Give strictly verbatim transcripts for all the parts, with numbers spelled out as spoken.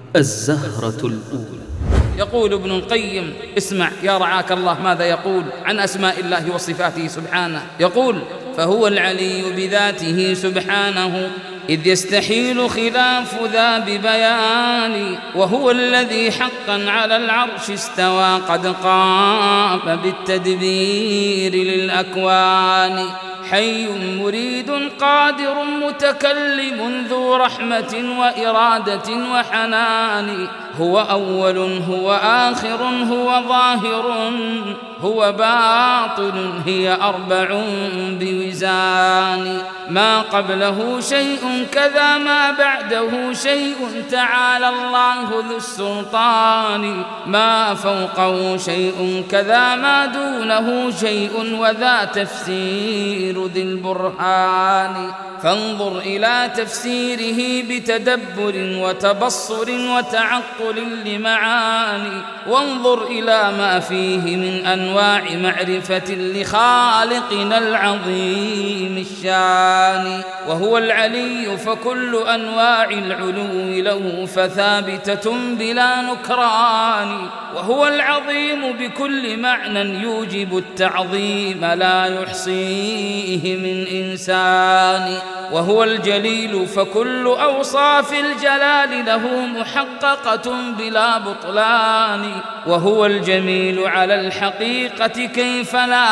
الزهرة الأولى. يقول ابن القيم، اسمع يا رعاك الله ماذا يقول عن أسماء الله وصفاته سبحانه. يقول: فهو العلي بذاته سبحانه، إذ يستحيل خلاف ذا ببيان، وهو الذي حقا على العرش استوى، قد قام بالتدبير للأكوان، حي مريد قادر متكلم ذو رحمة وإرادة وحنان، هو أول هو آخر هو ظاهر هو باطن، هي أربع بوزان، ما قبله شيء كذا ما بعده شيء، تعالى الله ذو السلطان، ما فوقه شيء كذا ما دونه شيء، وذا تفسير ذي البرهان، فانظر إلى تفسيره بتدبر وتبصر وتعقل لمعاني، وانظر إلى ما فيه من أنواع معرفة لخالقنا العظيم الشان، وهو العلي فكل أنواع العلو له فثابتة بلا نكران، وهو العظيم بكل معنى يوجب التعظيم لا يحصيه من إنسان، وهو الجليل فكل أوصاف الجلال له محققة بلا بطلان، وهو الجميل على الحقيقة كيف لا،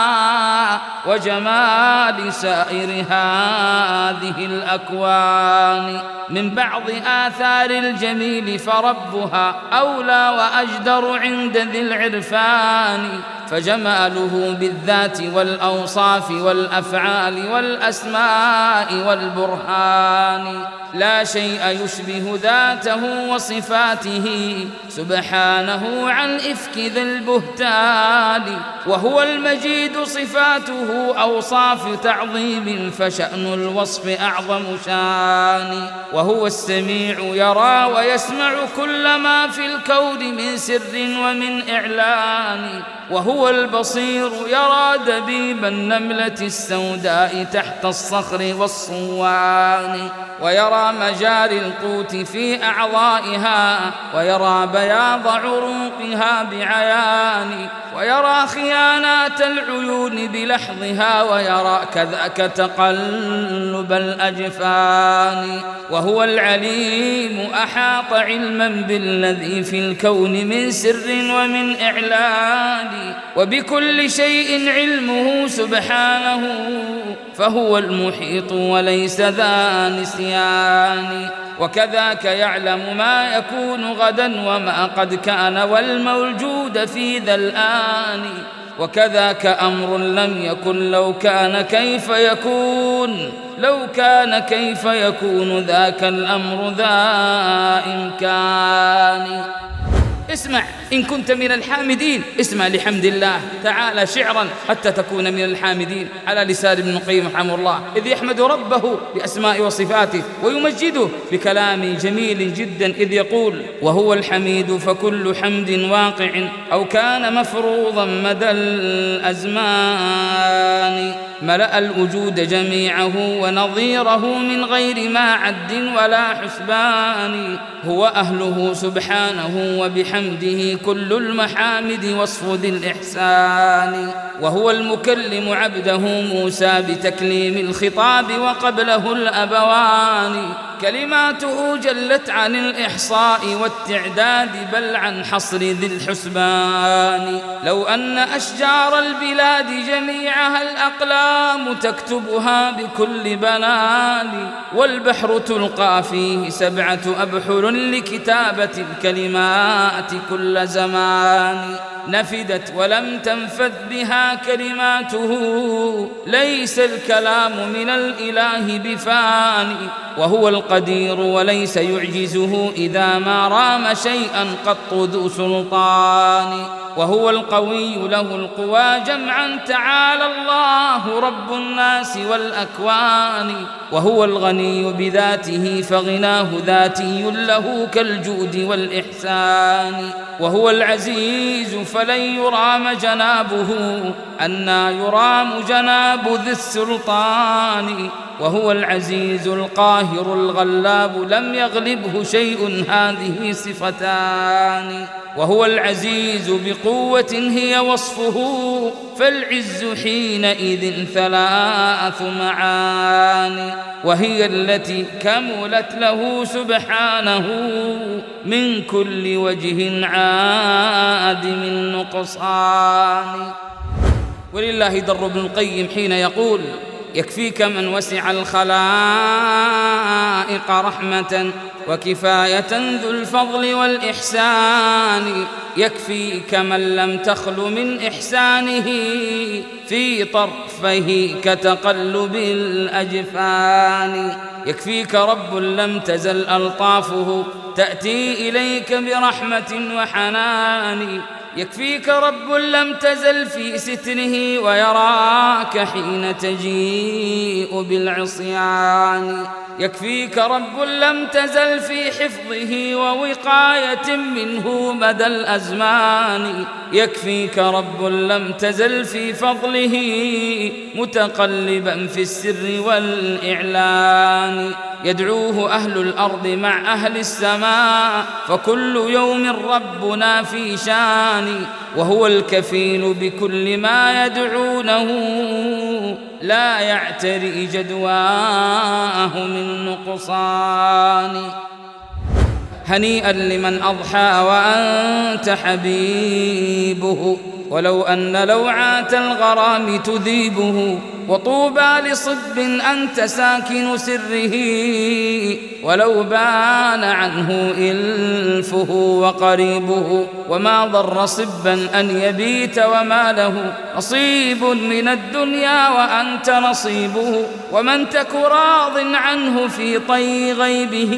وجمال سائر هذه الأكوان، من بعض آثار الجميل فربها أولى وأجدر عند ذي العرفان، فجماله بالذات والأوصاف والأفعال والأسماء والبرهان، لا شيء يشبه ذاته وصفاته سبحانه عن إفك ذي البهتان، وهو المجيد صفاته أوصاف تعظيم، فشأن الوصف أعظم شان، وهو السميع يرى ويسمع كل ما في الكون من سر ومن إعلان، وهو البصير يرى دبيب النملة السوداء تحت الصخر والصوان، ويرى مجاري القوت في أعضائها، ويرى بياض عروقها بعيان، ويرى خيانات العيون بلحظها، ويرى كذاك تقلب الأجفان، وهو العليم أحاط علما بالذي في الكون من سر ومن إعلان، وبكل شيء علمه سبحانه، فهو المحيط وليس ذا نسيان، وكذاك يعلم ما يكون غدا وما قد كان والموجود في ذا الآن، وكذاك أمر لم يكن لو كان كيف يكون، لو كان كيف يكون ذاك الأمر ذا إمكان. اسمع إن كنت من الحامدين، اسمع لحمد الله تعالى شعرا حتى تكون من الحامدين على لسان ابن القيم رحمه الله، إذ يحمد ربه بأسماء وصفاته ويمجده بكلام جميل جدا، إذ يقول: وهو الحميد فكل حمد واقع أو كان مفروضا مدى الأزمان، ملأ الوجود جميعه ونظيره من غير ما عد ولا حسبان، هو أهله سبحانه وبحمده كل المحامد وصف ذي الإحسان، وهو المكلم عبده موسى بتكليم الخطاب وقبله الأبوان، كلماته جلت عن الإحصاء والتعداد بل عن حصر ذي الحسبان، لو أن أشجار البلاد جميعها الأقلام تكتبها بكل بنان، والبحر تلقى فيه سبعة أبحر لكتابة الكلمات كل زمان، نفدت ولم تنفذ بها كلماته، ليس الكلام من الإله بفاني، وهو القدير وليس يعجزه إذا ما رام شيئا قط ذو سلطان، وهو القوي له القوى جمعا تعالى الله رب الناس والأكوان، وهو الغني بذاته فغناه ذاتي له كالجود والإحسان، وهو العزيز فلن يرام جنابه أنى يرام جناب ذي السلطان، وهو العزيز القاهر الغلاب لم يغلبه شيء، هذه صفتان. وهو العزيز بقوة هي وصفه، فالعز حينئذ ثلاث معاني، وهي التي كملت له سبحانه من كل وجه عادم النقصان. ولله در ابن القيم حين يقول: يكفيك من وسع الخلائق رحمة وكفاية ذو الفضل والإحسان، يكفيك من لم تخل من إحسانه في طرفه كتقلب الأجفان، يكفيك رب لم تزل ألطافه تأتي إليك برحمة وحنان، يكفيك رب لم تزل في ستره ويراك حين تجيء بالعصيان، يكفيك رب لم تزل في حفظه ووقاية منه مدى الأزمان، يكفيك رب لم تزل في فضله متقلبا في السر والإعلان، يدعوه أهل الأرض مع أهل السماء فكل يوم ربنا في شان، وهو الكفيل بكل ما يدعونه لا يعتري جدواه من نقصان. هنيئا لمن أضحى وأنت حبيبه، ولو أن لوعات الغرام تذيبه، وطوبى لصب أنت ساكن سره، ولو بان عنه إلفه وقريبه، وما ضر صبا أن يبيت وما له نصيب من الدنيا وأنت نصيبه، ومن تك راض عنه في طي غيبه،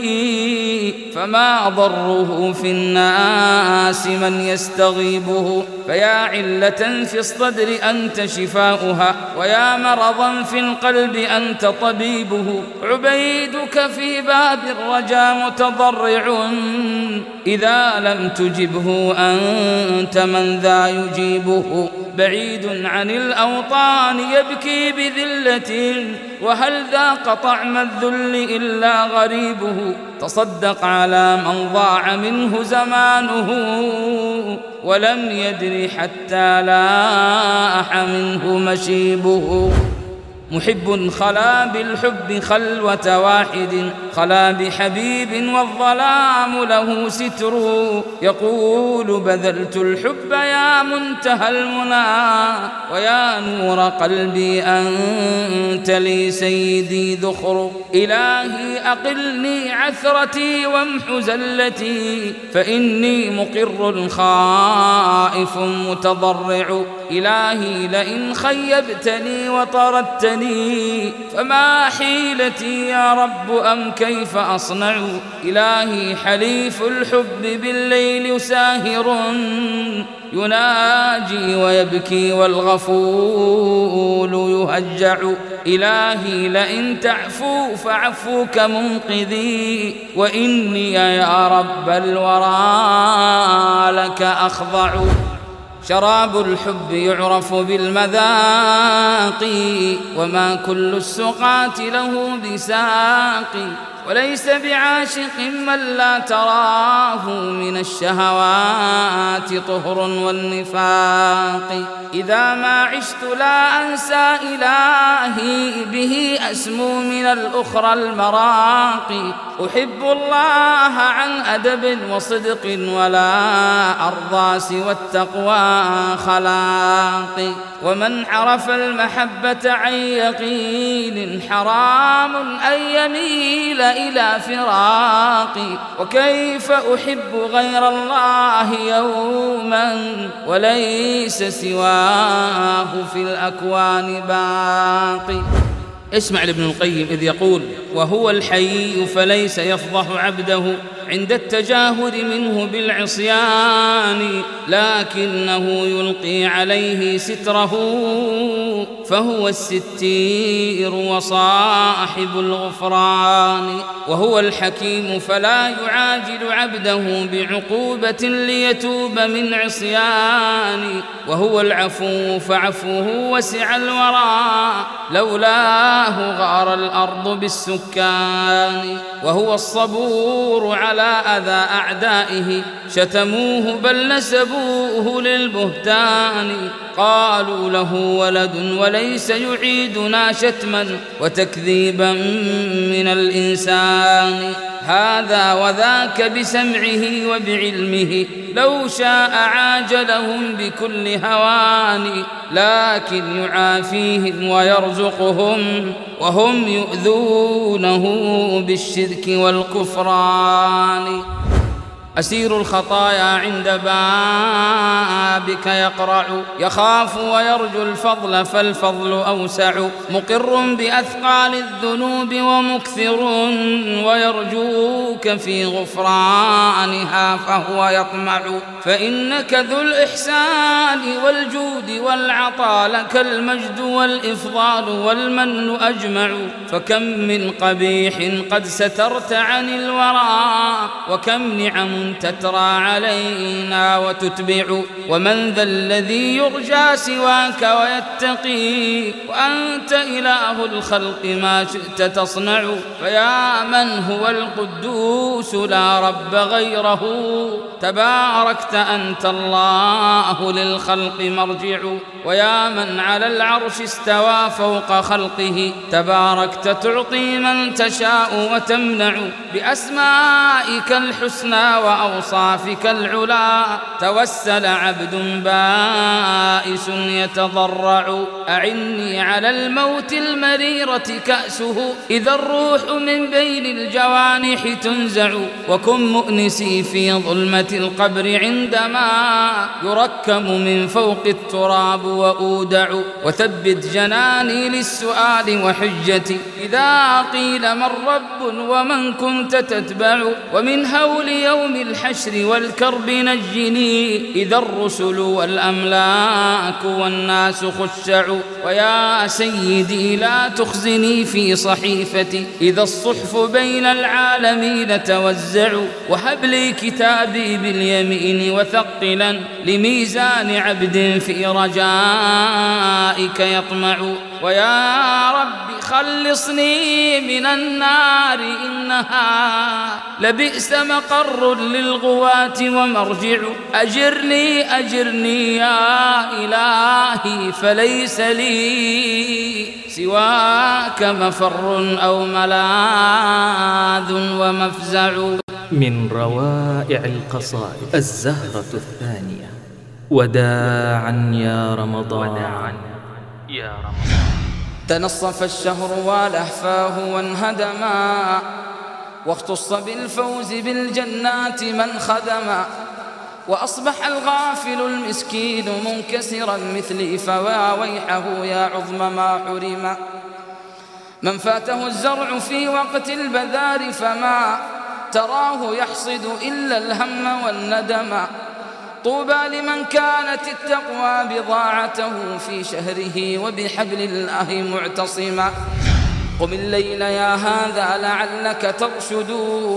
فما ضره في الناس من يستغيبه، فيا علة في الصدر أنت شفاؤها، ويا مرضا في القلب أنت طبيبه، عبيدك في باب الرجا متضرع، إذا لم تجبه أنت من ذا يجيبه، بعيد عن الأوطان يبكي بذلة، وهل ذاق طعم الذل إلا غريبه، تصدق على من ضاع منه زمانه، ولم يدر حتى لاح منه مشيبه، محب خلا بالحب خلوة واحد، خلا بحبيب والظلام له ستر، يقول بذلت الحب يا منتهى المنى، ويا نور قلبي أنت لي سيدي ذخر، إلهي أقلني عثرتي وامح زلتي، فإني مقر خائف متضرع، إلهي لئن خيبتني وطردتني فما حيلتي يا رب أم كيف أصنع، إلهي حليف الحب بالليل ساهر، يناجي ويبكي والغفول يهجع، إلهي لئن تعفو فعفوك منقذي، وإني يا رب الورى لك أخضع. شراب الحب يعرف بالمذاق، وما كل السقاة له بساق، وليس بعاشق من لا تراه من الشهوات طهر والنفاق، إذا ما عشت لا أنسى إلهي به أسمو من الأخرى المراقي، أحب الله عن أدب وصدق ولا أرضى سوى التقوى خلاقي، ومن عرف المحبة عن يقين حرام أن يميل إلى فراقي، وكيف أحب غير الله يوما وليس سواه في الأكوان باقي. اسمع لابن القيم إذ يقول: وهو الحي فليس يفضح عبده عند التجاهر منه بالعصيان، لكنه يلقي عليه ستره فهو الستير وصاحب الغفران، وهو الحكيم فلا يعاجل عبده بعقوبة ليتوب من عصيان، وهو العفو فعفوه وسع الورى لولاه غار الأرض بالسكان، وهو الصبور على أذى أعدائه شتموه بل نسبوه للبهتان، قالوا له ولد وليس يعيدنا شتما وتكذيبا من الإنسان، هذا وذاك بسمعه وبعلمه لو شاء عاجلهم بكل هوان، لكن يعافيهم ويرزقهم وهم يؤذونه بالشرك والكفران. أسير الخطايا عند بابك يقرع، يخاف ويرجو الفضل فالفضل أوسع، مقر بأثقال الذنوب ومكثر ويرجوك في غفرانها فهو يطمع، فإنك ذو الإحسان والجود والعطاء، لك المجد والإفضال والمن أجمع، فكم من قبيح قد سترت عن الورى، وكم نعم تترى علينا وتتبع، ومن ذا الذي يرجى سواك ويتقي، وأنت إله الخلق ما شئت تصنع، فيا من هو القدوس لا رب غيره، تباركت أنت الله للخلق مرجع، ويا من على العرش استوى فوق خلقه، تباركت تعطي من تشاء وتمنع، بأسمائك الحسنى وأوصافك العلا، توسل عبد بائس يتضرع، أعني على الموت المريرة كأسه، إذا الروح من بين الجوانح تنزع، وكن مؤنسي في ظلمة القبر عندما يركم من فوق التراب وأودع، وثبت جناني للسؤال وحجتي إذا قيل من رب ومن كنت تتبع، ومن هول يوم الحشر والكرب نجني، إذا الرسل والأملاك والناس خشعوا، ويا سيدي لا تخزني في صحيفتي، إذا الصحف بين العالمين توزعوا، وهب لي كتابي باليمين وثقلا لميزان عبد في رجائك يطمع، ويا رب خلصني من النار إنها لبئس مقر للغواة ومرجع، أجرني أجرني يا إلهي فليس لي سواك مفر أو ملاذ ومفزع. من روائع القصائد الزهرة الثانية. وداعا يا رمضان، وداعا يا رمضان. تنصف الشهر ولهفاه وانهدما، واختص بالفوز بالجنات من خدما، وأصبح الغافل المسكين منكسرا مثلي، فوا ويحه يا عظم ما حرم، من فاته الزرع في وقت البذار فما تراه يحصد إلا الهم والندم، طوبى لمن كانت التقوى بضاعته في شهره وبحبل الله معتصما، قم الليل يا هذا لعلك ترشد،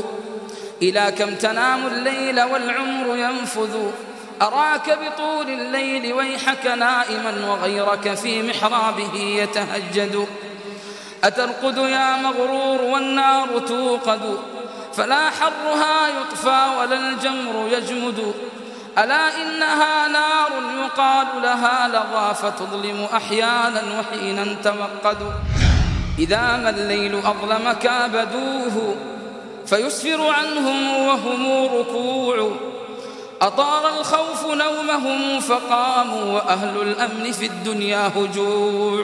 إلى كم تنام الليل والعمر ينفذ، أراك بطول الليل ويحك نائما، وغيرك في محرابه يتهجد، أترقد يا مغرور والنار توقد، فلا حرها يطفى ولا الجمر يجمد، ألا إنها نار يقال لها لظى، فتظلم أحيانا وحينا توقد، إذا ما الليل أظلم كابدوه فيسفر عنهم وهم ركوع، أطار الخوف نومهم فقاموا، وأهل الأمن في الدنيا هجوع،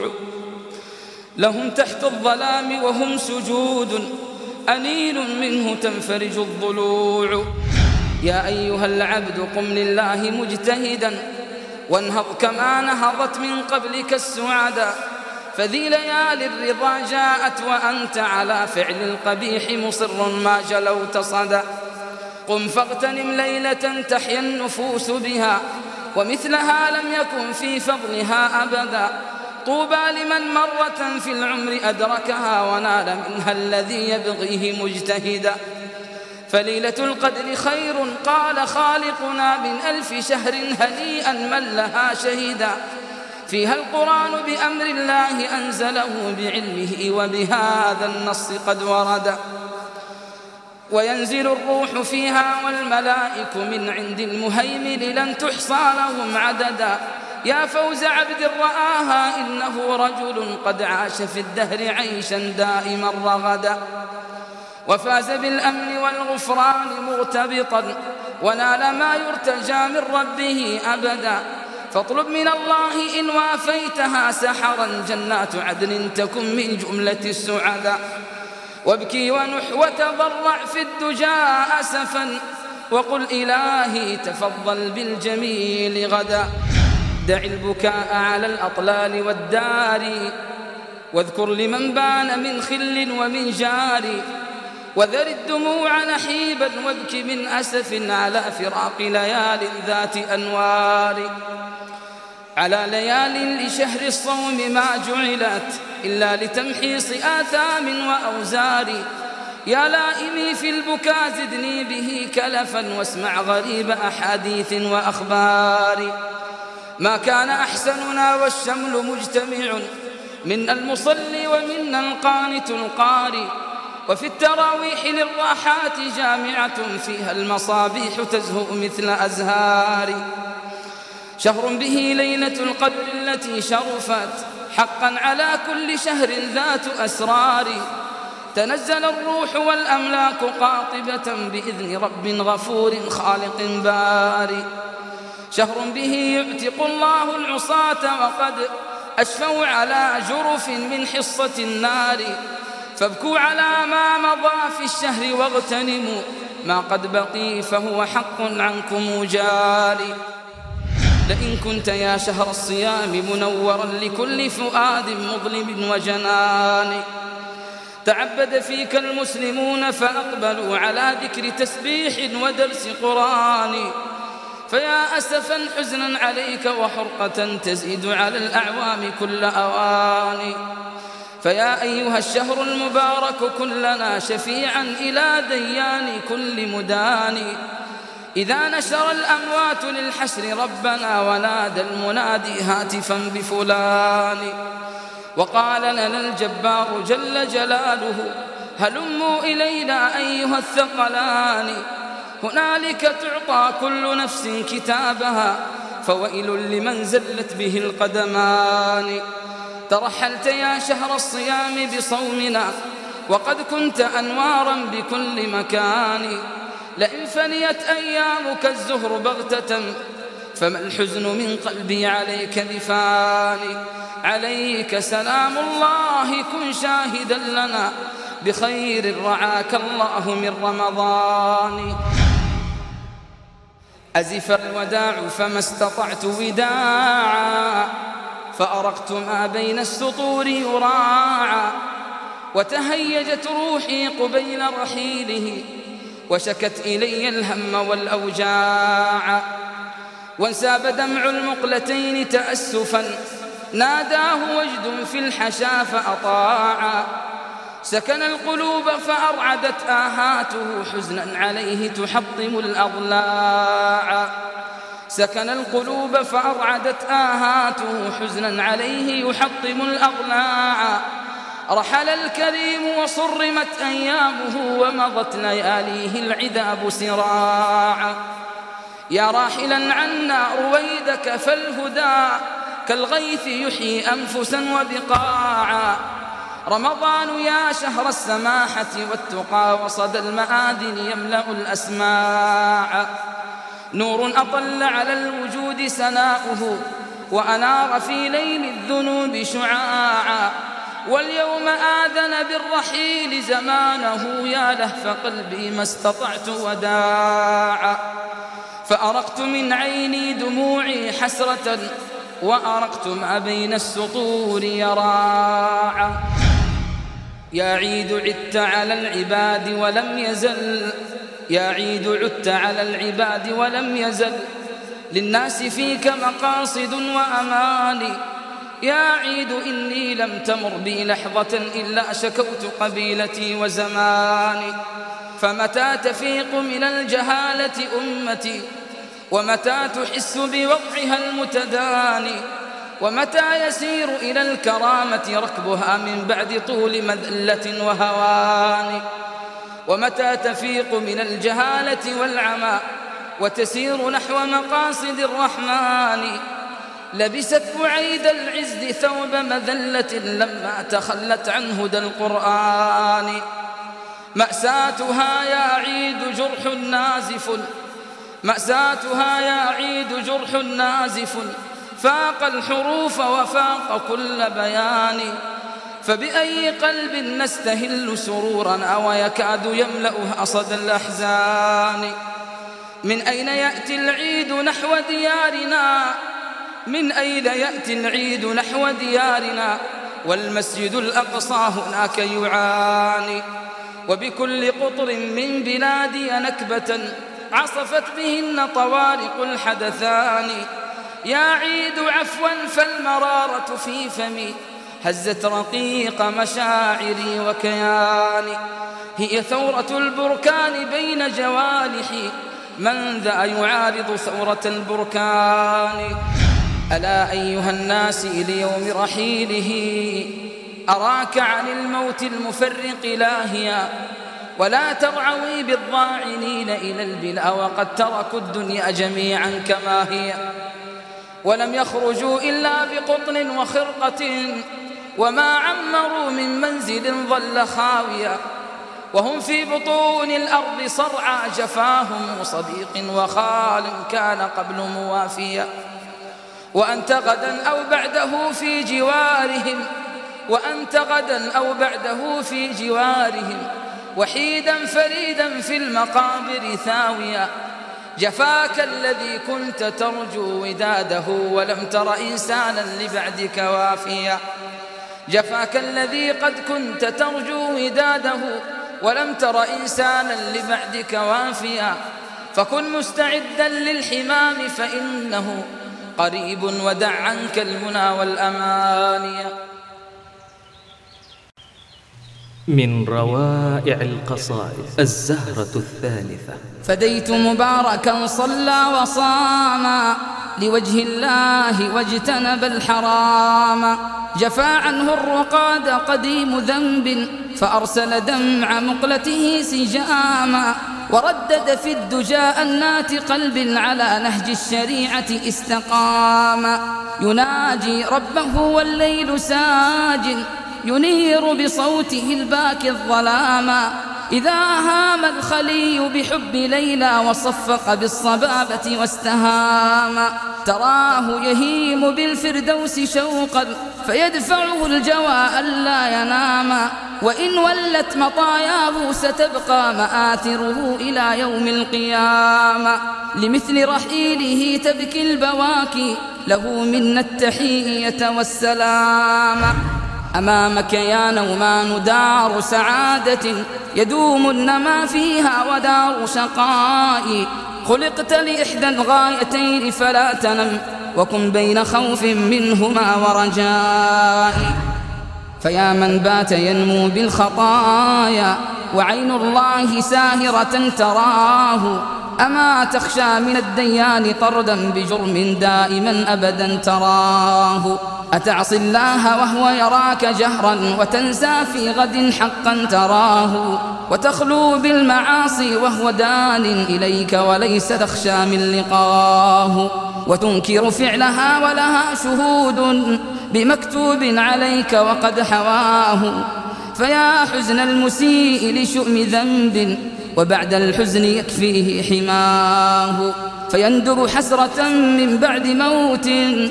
لهم تحت الظلام وهم سجود، أنين منه تنفرج الضلوع، يا أيها العبد قم لله مجتهدا، وانهض كما نهضت من قبلك السعدا، فذي ليالي الرضا جاءت وأنت على فعل القبيح مصر ما جلوت صدى، قم فاغتنم ليلة تحيا النفوس بها، ومثلها لم يكن في فضلها أبدا، طوبى لمن مرة في العمر أدركها ونال منها الذي يبغيه مجتهدا. فليلة القدر خير قال خالقنا من ألف شهر هنيئا من لها شهيدا. فيها القرآن بأمر الله أنزله بعلمه وبهذا النص قد ورد. وينزل الروح فيها والملائك من عند المهيمن لن تحصى لهم عددا. يا فوز عبد رآها إنه رجل قد عاش في الدهر عيشا دائما رغدا. وفاز بالأمن والغفران مرتبطا ونال ما يرتجى من ربه أبدا. فاطلب من الله إن وافيتها سحرا جنات عدن تكن من جملة السعداء. وابكي ونح وتضرع في الدجى أسفا وقل إلهي تفضل بالجميل غدا. دع البكاء على الأطلال والدار واذكر لمن بان من خل ومن جار. وذر الدموع نحيبا وابك من أسف على فراق ليال ذات أنوار. على ليال لشهر الصوم ما جعلت إلا لتمحيص آثام وأوزار. يا لائمي في البكاء زدني به كلفا واسمع غريب أحاديث وأخبار. ما كان أحسننا والشمل مجتمع منا المصلي ومنا القانت القاري. وفي التراويح للراحات جامعة فيها المصابيح تزهو مثل أزهار. شهر به ليلة القدر التي شرفت حقا على كل شهر ذات أسرار. تنزل الروح والأملاك قاطبة بإذن رب غفور خالق باري. شهر به يعتق الله العصاة وقد أشفوا على جرف من حصة النار. فابكوا على ما مضى في الشهر واغتنموا ما قد بقي فهو حق عنكم جاري. لئن كنت يا شهر الصيام منورا لكل فؤاد مظلم وجنان. تعبد فيك المسلمون فأقبلوا على ذكر تسبيح ودرس قرآن. فيا أسفا حزنا عليك وحرقة تزيد على الأعوام كل أوان. فيا أيها الشهر المبارك كن لنا شفيعا إلى ديان كل مدان. إذا نشر الأموات للحشر ربنا ونادى المنادي هاتفا بفلان. وقال لنا الجبار جل جلاله هلموا إلينا أيها الثقلان. هنالك تعطى كل نفس كتابها فويل لمن زلت به القدمان. ترحلت يا شهر الصيام بصومنا وقد كنت أنوارا بكل مكان. لئن فنيت أيامك الزهر بغتة فما الحزن من قلبي عليك بفاني. عليك سلام الله كن شاهدا لنا بخير رعاك الله من رمضان. أزف الوداع فما استطعت وداعا فأرقت ما بين السطور يراعا. وتهيجت روحي قبيل رحيله وشكت إلي الهم والأوجاع. وانساب دمع المقلتين تأسفا ناداه وجد في الحشا فأطاعا. سكن القلوب فأرعدت آهاته حزنا عليه تحطم الأضلاع. سكن القلوب فأرعدت آهاته حزنا عليه يحطم الأضلاع. رحل الكريم وصرمت أيامه ومضت لياليه العذاب سراعا. يا راحلا عنا رويدك فالهدى كالغيث يحيي أنفسا وبقاعا. رمضان يا شهر السماحة والتقى وصدى المآذن يملأ الأسماع. نور أطل على الوجود سناؤه وأنار في ليل الذنوب شعاعا. واليوم آذن بالرحيل زمانه يا لهف قلبي ما استطعت وداعا. فأرقت من عيني دموعي حسرة وأرقت ما بين السطور يراعا. يا عيد عدت على العباد ولم يزل يا عيد عدت على العباد ولم يزل للناس فيك مقاصد وأماني. يا عيد إني لم تمر بي لحظة إلا شكوت قبيلتي وزماني، فمتى تفيق من الجهالة أمتي، ومتى تحس بوضعها المتداني، ومتى يسير إلى الكرامة ركبها من بعد طول مذلة وهوان، ومتى تفيق من الجهالة والعمى وتسير نحو مقاصد الرحمن، لبست بعيد العز ثوب مذلة لما تخلت عن هدى القرآن. مأساتها يا عيد جرح نازف، مأساتها يا عيد جرح نازف، فاق الحروف وفاق كل بيان، فبأي قلب نستهل سرورا أو يكاد يملأها صدى الأحزان. من أين يأتي العيد نحو ديارنا، من أين يأتي العيد نحو ديارنا، والمسجد الأقصى هناك يعاني، وبكل قطر من بلادي نكبة عصفت بهن طوارق الحدثان. يا عيد عفوا فالمرارة في فمي هزت رقيق مشاعري وكياني، هي ثورة البركان بين جوانحي، من ذا يعارض ثورة البركان. ألا أيها الناس ليوم رحيله أراك عن الموت المفرق لاهيا، ولا ترعوي بالضاعنين إلى البلا وقد تركوا الدنيا جميعا كما هي، ولم يخرجوا إلا بقطن وخرقة، وما عمروا من منزل ظل خاويا، وهم في بطون الأرض صرعى جفاهم صديق وخال كان قبل موافيا. وأنت غدا أو بعده في جوارهم، وأنت غدا أو بعده في جوارهم، وحيدا فريدا في المقابر ثاويا. جفاك الذي كنت ترجو وداده ولم تر إنسانا لبعدك وافيا، جفاك الذي قد كنت ترجو وداده ولم تر إنسانا لبعدك وافيا. فكن مستعدا للحمام فإنه قريب، ودع عنك المنى والأماني. من روائع القصائد الزهرة الثالثة. فديت مباركا صلى وصام لوجه الله واجتنب الحرام، جفا عنه الرقاد قديم ذنب فأرسل دمع مقلته سجاما، وردد في الدجى أنات قلب على نهج الشريعة استقام، يناجي ربه والليل ساج ينير بصوته الباكي الظلاما، إذا هام الخلي بحب ليلى وصفق بالصبابة واستهام، تراه يهيم بالفردوس شوقا فيدفعه الجوى ألا ينام، وإن ولت مطاياه ستبقى مآثره إلى يوم القيامة، لمثل رحيله تبكي البواكي له منا التحية والسلام. أمامك يا نومان دار سعادة يدوم النما فيها ودار شقاء، خلقت لإحدى الغايتين فلا تنم وكن بين خوف منهما ورجاء. فيا من بات ينمو بالخطايا وعين الله ساهرة تراه، أما تخشى من الديان طردا بجرم دائما أبدا تراه، أتعصي الله وهو يراك جهرا وتنسى في غد حقا تراه، وتخلو بالمعاصي وهو دان إليك وليس تخشى من لقاه، وتنكر فعلها ولها شهود بمكتوب عليك وقد حواه. فيا حزن المسيء لشؤم ذنب وبعد الحزن يكفيه حماه، فيندب حسرة من بعد موت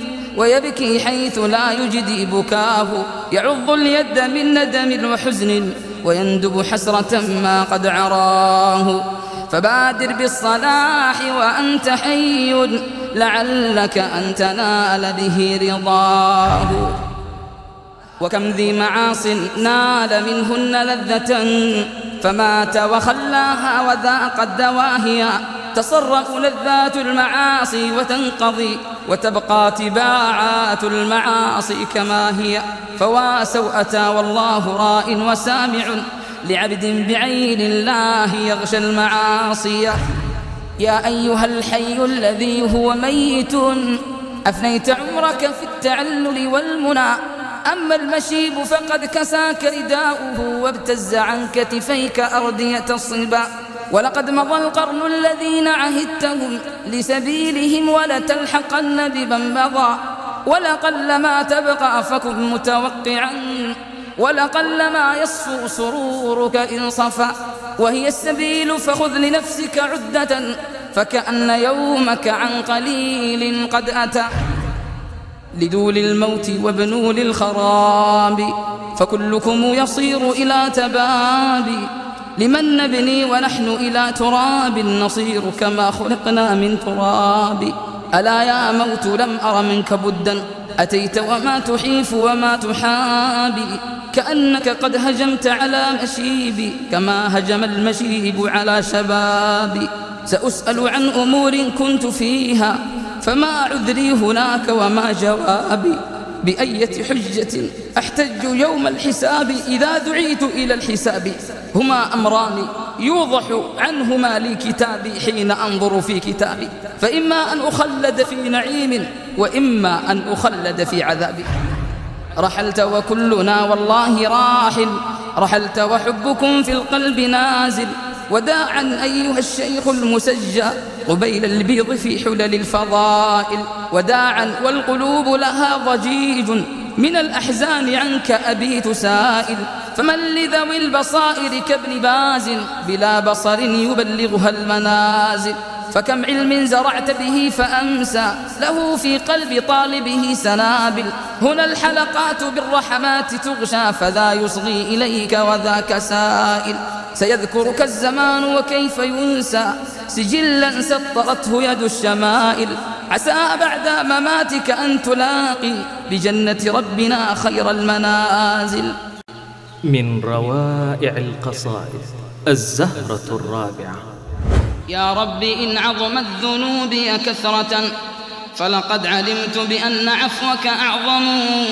ويبكي حيث لا يجدي بكاه، يعض اليد من ندم وحزن ويندب حسرة ما قد عراه. فبادر بالصلاح وأنت حي لعلك أن تنال به رضاه، وكم ذي معاص نال منهن لذة فمات وخلاها وذاق الدواهي، تصرف لذات المعاصي وتنقضي، وتبقى تباعات المعاصي كما هي. فوا سوءة والله راء وسامع لعبد بعين الله يغشى المعاصي. يا أيها الحي الذي هو ميت أفنيت عمرك في التعلل والمنى، أما المشيب فقد كساك رداؤه وابتز عن كتفيك أردية الصبا. ولقد مضى القرن الذين عهدتهم لسبيلهم ولتلحقن بمن مضى، ولقل ما تبقى فكن متوقعا، ولقل ما يصفو سرورك إن صفى. وهي السبيل فخذ لنفسك عدة، فكأن يومك عن قليل قد أتى. لدول الموت وابنول الخراب فكلكم يصير إلى تباب، لمن نبني ونحن إلى تراب نصير كما خلقنا من تراب. ألا يا موت لم أر منك بدا، أتيت وما تحيف وما تحابي، كأنك قد هجمت على مشيبي كما هجم المشيب على شبابي. سأسأل عن أمور كنت فيها فما عذري هناك وما جوابي، بأية حجة أحتج يوم الحساب إذا دعيت إلى الحساب. هما أمران يوضح عنهما لي كتابي حين أنظر في كتابي، فإما أن أخلد في نعيم وإما أن أخلد في عذاب. رحلت وكلنا والله راحل، رحلت وحبكم في القلب نازل، وداعا أيها الشيخ المسجى قبيل البيض في حلل الفضائل، وداعا والقلوب لها ضجيج من الأحزان عنك أبيت سائل. فمن لذوي البصائر كابن باز بلا بصر يبلغها المنازل، فكم علم زرعت به فأمسى له في قلب طالبه سنابل. هنا الحلقات بالرحمات تغشى فذا يصغي إليك وذاك سائل. سيذكرك الزمان وكيف ينسى سجلا سطرته يد الشمائل، عسى بعد مماتك أن تلاقي بجنة ربنا خير المنازل. من روائع القصائد الزهرة الرابعة. يا رب إن عظمت ذنوبي كثرة فلقد علمت بأن عفوك أعظم،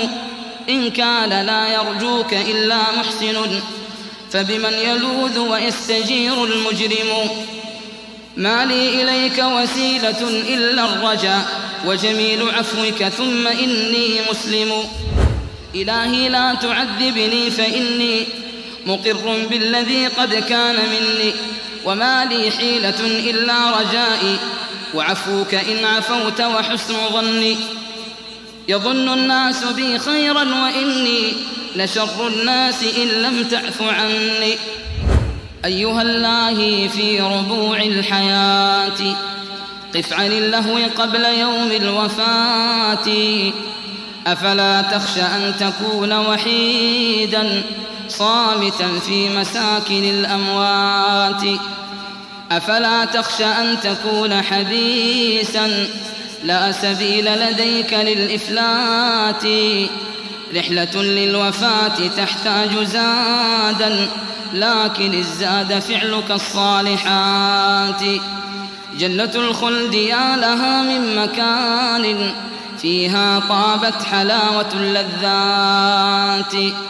إن كان لا يرجوك إلا محسن فبمن يلوذ ويستجير المجرم. ما لي إليك وسيلة إلا الرجاء وجميل عفوك ثم إني مسلم. إلهي لا تعذبني فإني مقر بالذي قد كان مني، وما لي حيلة إلا رجائي وعفوك إن عفوت وحسن ظني. يظن الناس بي خيرا وإني لشر الناس إن لم تعف عني. أيها الله في ربوع الحياة قف عن اللهو قبل يوم الوفاة، أفلا تخشى أن تكون وحيدا صامتا في مساكن الأموات، أفلا تخشى أن تكون حبيسا لا سبيل لديك للإفلات. رحلة للوفاة تحتاج زادا لكن الزاد فعلك الصالحات. جنة الخلد يا لها من مكان فيها طابت حلاوة اللذات.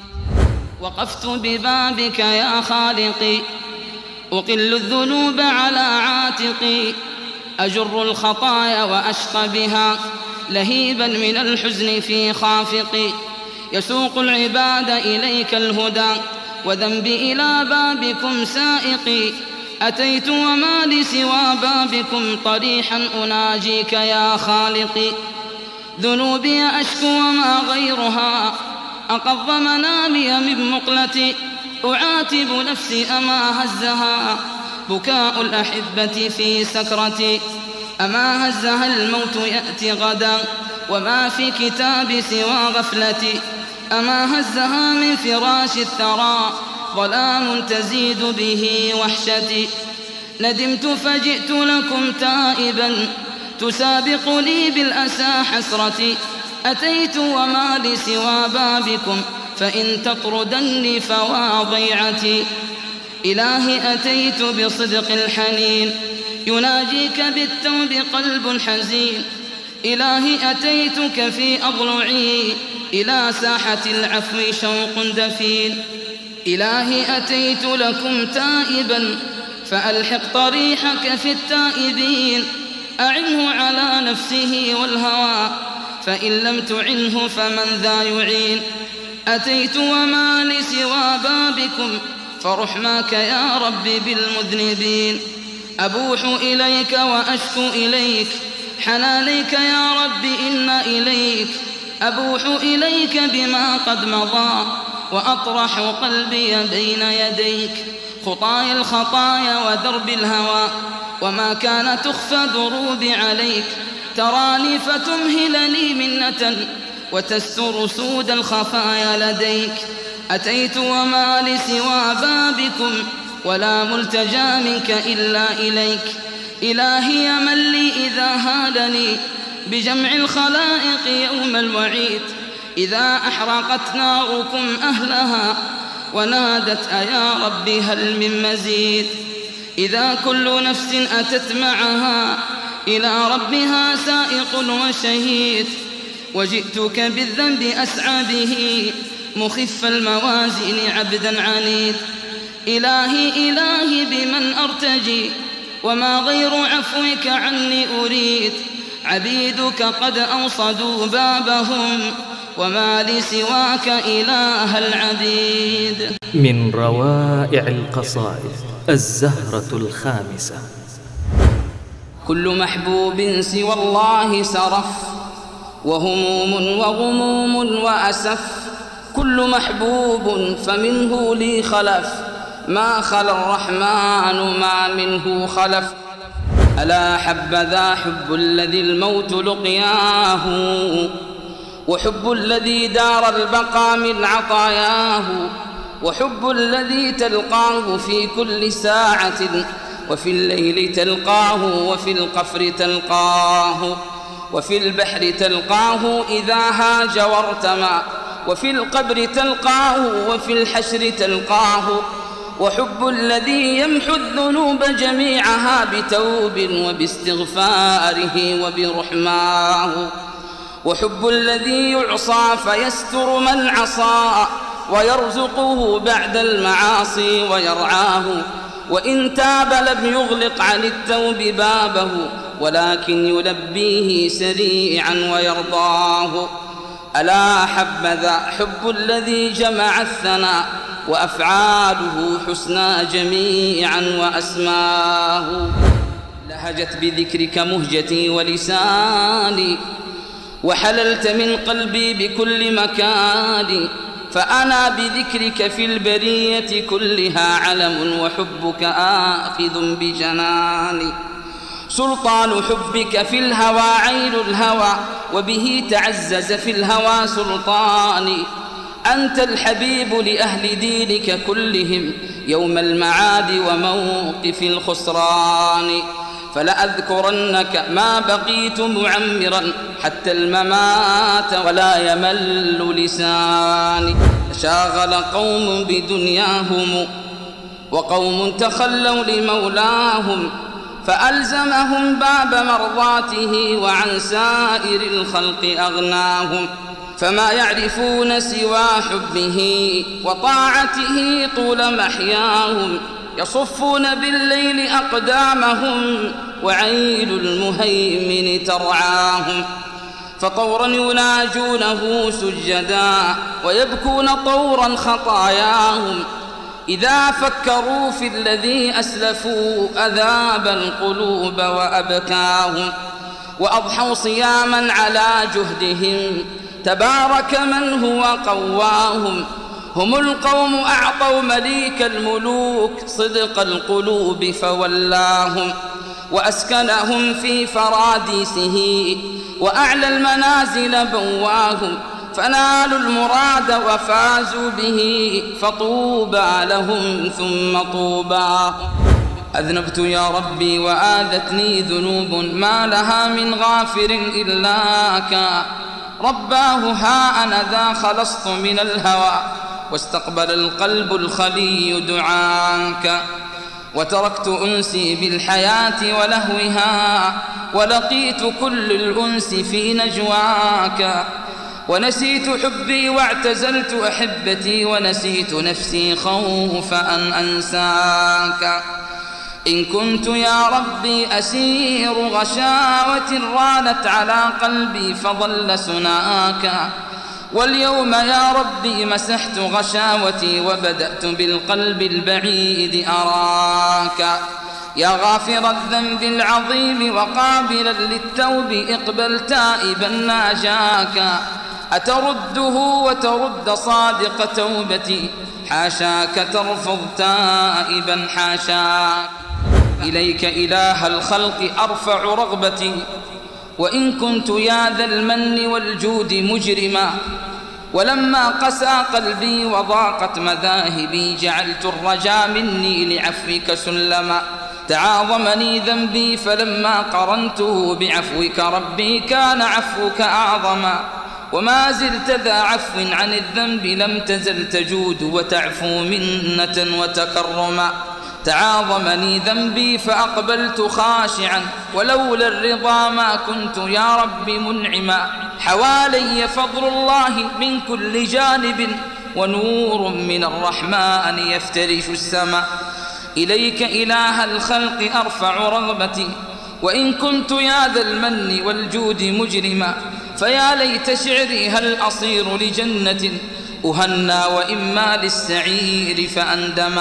وقفت ببابك يا خالقي أقل الذنوب على عاتقي، أجر الخطايا وأشقى بها لهيبا من الحزن في خافقي. يسوق العباد إليك الهدى وذنبي إلى بابكم سائقي، أتيت وما لسوى بابكم طريحا أناجيك يا خالقي. ذنوبي أشكو وما غيرها أقض منامي من مقلتي، أعاتب نفسي أما هزها بكاء الأحبة في سكرتي، أما هزها الموت يأتي غدا وما في كتاب سوى غفلتي، أما هزها من فراش الثرى ظلام تزيد به وحشتي. ندمت فجئت لكم تائبا تسابق لي بالأسى حسرتي، أتيت وما لي سوى بابكم فإن تطردني فوا ضيعتي. إلهي أتيت بصدق الحنين يناجيك بالتوب قلب حزين. إلهي أتيتك في أضلعي إلى ساحة العفو شوق دفين. إلهي أتيت لكم تائبا فألحق طريحك في التائبين. أعنه على نفسه والهوى فإن لم تعنه فمن ذا يعين. أتيت وما لسوى بابكم فرحماك يا رب بالمذنبين. أبوح إليك وأشكو إليك حنانيك يا رب إن إليك. أبوح إليك بما قد مضى وأطرح قلبي بين يديك. خطايا الخطايا ودرب الهوى وما كان تخفى دروبي عليك. تراني فتمهلني منة وتستر سود الخفايا لديك. أتيت وما لسوى بابكم ولا ملتجى منك إلا إليك. إلهي من لي إذا هادني بجمع الخلائق يوم الوعيد. إذا أحرقت ناركم أهلها ونادت أيا رب هل من مزيد. إذا كل نفس أتت معها إلى ربها سائق وشهيد. وجئتك بالذنب أسعى به مخف الموازين عبدا عنيد. إلهي إلهي بمن أرتجي وما غير عفوك عني أريد. عبيدك قد أوصدوا بابهم وما لي سواك إله العبيد. من روائع القصائد الزهرة الخامسة. كل محبوب سوى الله سرف وهموم وغموم وأسف. كل محبوب فمنه لي خلف ما خلا الرحمن ما منه خلف. ألا حبذا حب الذي الموت لقياه وحب الذي دار البقى من عطاياه. وحب الذي تلقاه في كل ساعة وفي الليل تلقاه وفي القفر تلقاه وفي البحر تلقاه إذا هاج وارتمى وفي القبر تلقاه وفي الحشر تلقاه. وحب الذي يمحو الذنوب جميعها بتوب وباستغفاره وبرحماه. وحب الذي يعصى فيستر من عصى ويرزقه بعد المعاصي ويرعاه. وإن تاب لم يغلق عن التوب بابه ولكن يلبيه سريعا ويرضاه. ألا حبذا حب الذي جمع الثناء وأفعاله حسنى جميعا وأسماه. لهجت بذكرك مهجتي ولساني وحللت من قلبي بكل مكان. فأنا بذكرك في البرية كلها علم وحبك آخذ بجناني. سلطان حبك في الهوى عين الهوى وبه تعزز في الهوى سلطاني. أنت الحبيب لأهل دينك كلهم يوم المعاد وموقف الخسران. فلأذكرنك ما بقيت معمرا حتى الممات ولا يمل لساني. شاغل قوم بدنياهم وقوم تخلوا لمولاهم فألزمهم باب مرضاته وعن سائر الخلق أغناهم. فما يعرفون سوى حبه وطاعته طول محياهم. يصفون بالليل أقدامهم وعين المهيمن ترعاهم. فطورا يناجونه سجدا ويبكون طورا خطاياهم. إذا فكروا في الذي أسلفوا أذاب القلوب وأبكاهم. وأضحوا صياما على جهدهم تبارك من هو قواهم. هم القوم أعطوا مليك الملوك صدق القلوب فولاهم. وأسكنهم في فراديسه وأعلى المنازل بواهم. فنالوا المراد وفازوا به فطوبى لهم ثم طوبى. أذنبت يا ربي وآذتني ذنوب ما لها من غافر إلاك. رباه ها أنا ذا خلصت من الهوى واستقبل القلب الخلي دعاك. وتركت أنسي بالحياة ولهوها، ولقيت كل الأنس في نجواك. ونسيت حبي واعتزلت أحبتي، ونسيت نفسي خوف أن أنساك. إن كنت يا ربي أسير غشاوة رانت على قلبي فضل سناك، واليوم يا ربي مسحت غشاوتي وبدأت بالقلب البعيد أراك. يا غافر الذنب العظيم وقابلا للتوب اقبل تائبا ناجاك. أترده وترد صادق توبتي، حاشاك ترفض تائبا حاشاك. إليك إله الخلق أرفع رغبتي، وإن كنت يا ذا المن والجود مجرما. ولما قسى قلبي وضاقت مذاهبي جعلت الرجا مني لعفوك سلما. تعاظمني ذنبي فلما قرنته بعفوك ربي كان عفوك أعظما. وما زلت ذا عفو عن الذنب لم تزل تجود وتعفو منة وتكرما. تعاظمني ذنبي فأقبلت خاشعا، ولولا الرضا ما كنت يا رب منعما. حوالي فضل الله من كل جانب، ونور من الرحمن يفترش السماء. إليك إله الخلق أرفع رغبتي، وإن كنت يا ذا المن والجود مجرما. فيا ليت شعري هل أصير لجنة أهنى، وإما للسعير فأندما.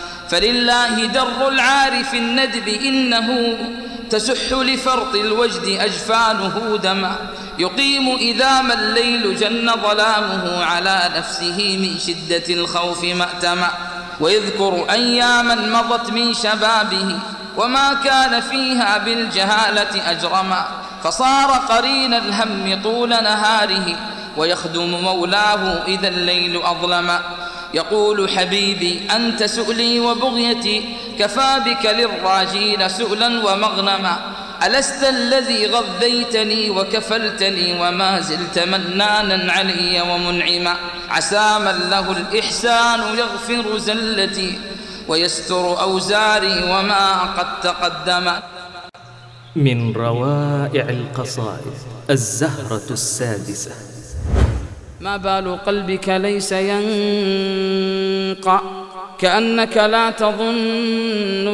فلله در العارف الندب إنه تسح لفرط الوجد أجفانه دما. يقيم إذا ما الليل جن ظلامه على نفسه من شدة الخوف مأتما. ويذكر أياما مضت من شبابه وما كان فيها بالجهالة أجرما. فصار قرين الهم طول نهاره، ويخدم مولاه إذا الليل أظلما. يقول حبيبي أنت سؤلي وبغيتي، كفى بك للراجين سؤلا ومغنما. ألست الذي غذيتني وكفلتني، وما زلت منانا علي ومنعما. عسى من له الإحسان يغفر زلتي، ويستر أوزاري وما قد تقدم. من روائع القصائد الزهرة السادسة. ما بال قلبك ليس ينقع، كأنك لا تظن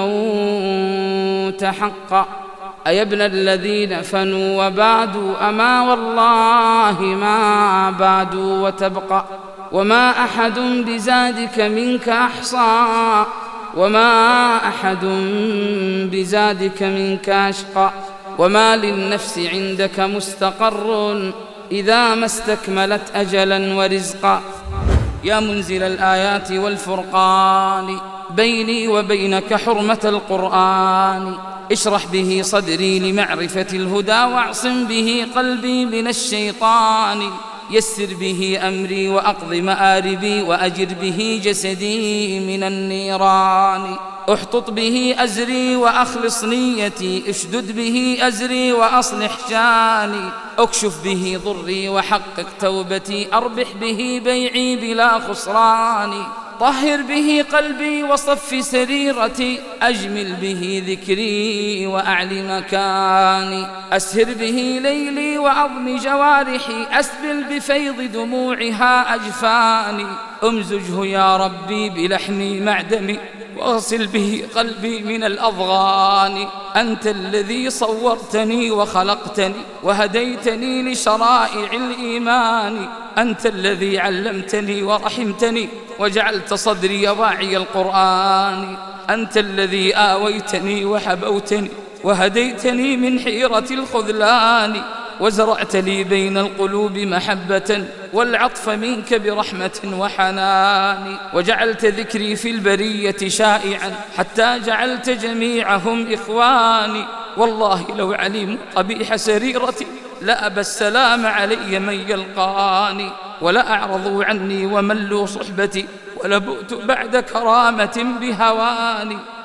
الموت حقا. أيا ابن الذين فنوا وبادوا، أما والله ما بادوا وتبقى. وما أحد بزادك منك أحصى، وما أحد بزادك منك أشقى. وما للنفس عندك مستقر، إذا ما استكملت أجلا ورزقا. يا منزل الآيات والفرقان، بيني وبينك حرمة القرآن. اشرح به صدري لمعرفة الهدى، واعصم به قلبي من الشيطان. يسر به أمري وأقض مآربي، وأجر به جسدي من النيران. احطط به أزري وأخلص نيتي، اشدد به أزري وأصلح شاني. اكشف به ضري وحقق توبتي، أربح به بيعي بلا خسران. طهر به قلبي وصف سريرتي، أجمل به ذكري وأعلي مكاني. أسهر به ليلي وعظم جوارحي، أسبل بفيض دموعها أجفاني. أمزجه يا ربي بلحمي مع دمي، واغسل به قلبي من الأضغان. أنت الذي صورتني وخلقتني، وهديتني لشرائع الإيمان. أنت الذي علمتني ورحمتني، وجعلت صدري واعي القرآن. أنت الذي آويتني وحبوتني، وهديتني من حيرة الخذلان. وزرعت لي بين القلوب محبة، والعطف منك برحمة وحنان. وجعلت ذكري في البرية شائعا، حتى جعلت جميعهم إخواني. والله لو علموا قبيح سريرتي، لأبى السلام علي من يلقاني. ولأعرضوا عني وملوا صحبتي، ولبؤت بعد كرامة بهواني.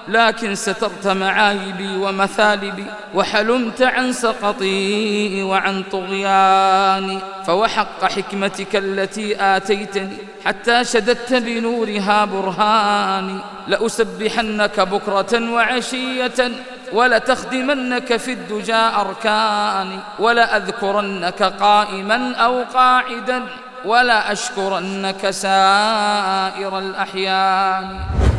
لكن سترت معايبي ومثالبي، وحلمت عن سقطي وعن طغياني. فوحق حكمتك التي آتيتني حتى شددت بنورها برهاني، لأسبحنك بكرة وعشية، ولتخدمنك في الدجى أركاني، ولأذكرنك قائما أو قاعدا، ولا أشكرنك سائر الأحيان.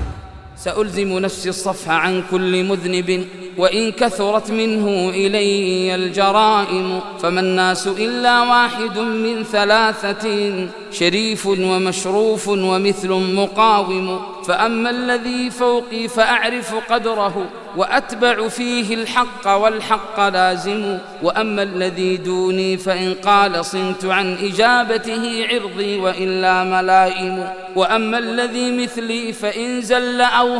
سألزم نفسي الصفح عن كل مذنب، وإن كثرت منه إلي الجرائم، فما الناس إلا واحد من ثلاثة، شريف ومشروف ومثل مقاوم. فأما الذي فوقي فأعرف قدره، وأتبع فيه الحق والحق لازم، وأما الذي دوني فإن قال صنت عن إجابته عرضي وإلا ملائم، وأما الذي مثلي فإن زل أو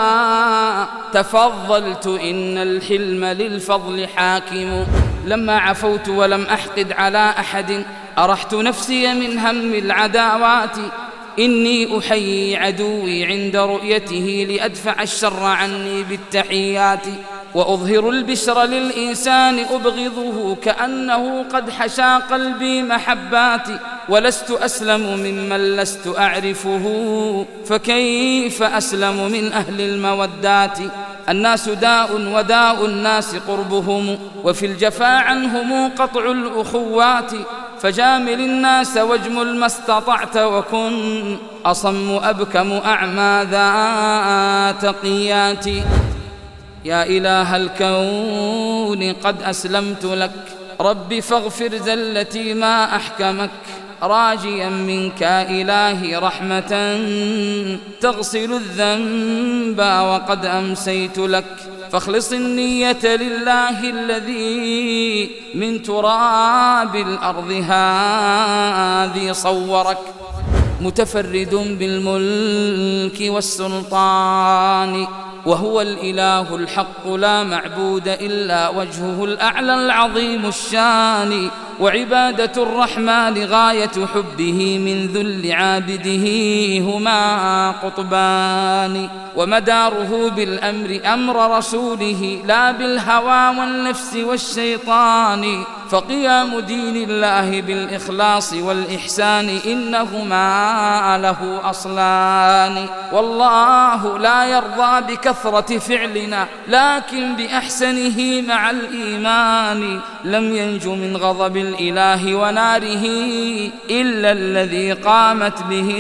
هفا تفضلت إن الحلم للفضل حاكم. لما عفوت ولم أحقد على أحد، أرحت نفسي من هم العداوات، إني أحيي عدوي عند رؤيته لأدفع الشر عني بالتحيات، وأظهر البشر للإنسان أبغضه كأنه قد حشى قلبي محباتي، ولست أسلم ممن لست أعرفه، فكيف أسلم من أهل المودات. الناس داء وداء الناس قربهم، وفي الجفا عنهم قطع الأخوات، فجامل الناس واجمل ما استطعت، وكن أصم أبكم أعمى ذا تقيات. يا إله الكون قد أسلمت لك، رب فاغفر زلتي ما أحكمك، راجيا منك إلهي رحمة تغسل الذنب وقد أمسيت لك، فاخلص النية لله الذي من تراب الأرض هذه صورك، متفرد بالملك والسلطان، وهو الإله الحق لا معبود إلا وجهه الأعلى العظيم الشان، وعبادة الرحمن غاية حبه، من ذل عابده هما قطبان، ومداره بالأمر أمر رسوله لا بالهوى والنفس والشيطان، فقيام دين الله بالإخلاص والإحسان إنهما له أصلان. والله لا يرضى بكثرة فعلنا لكن بأحسنه مع الإيمان، لم ينج من غضب الإله وناره إلا الذي قامت به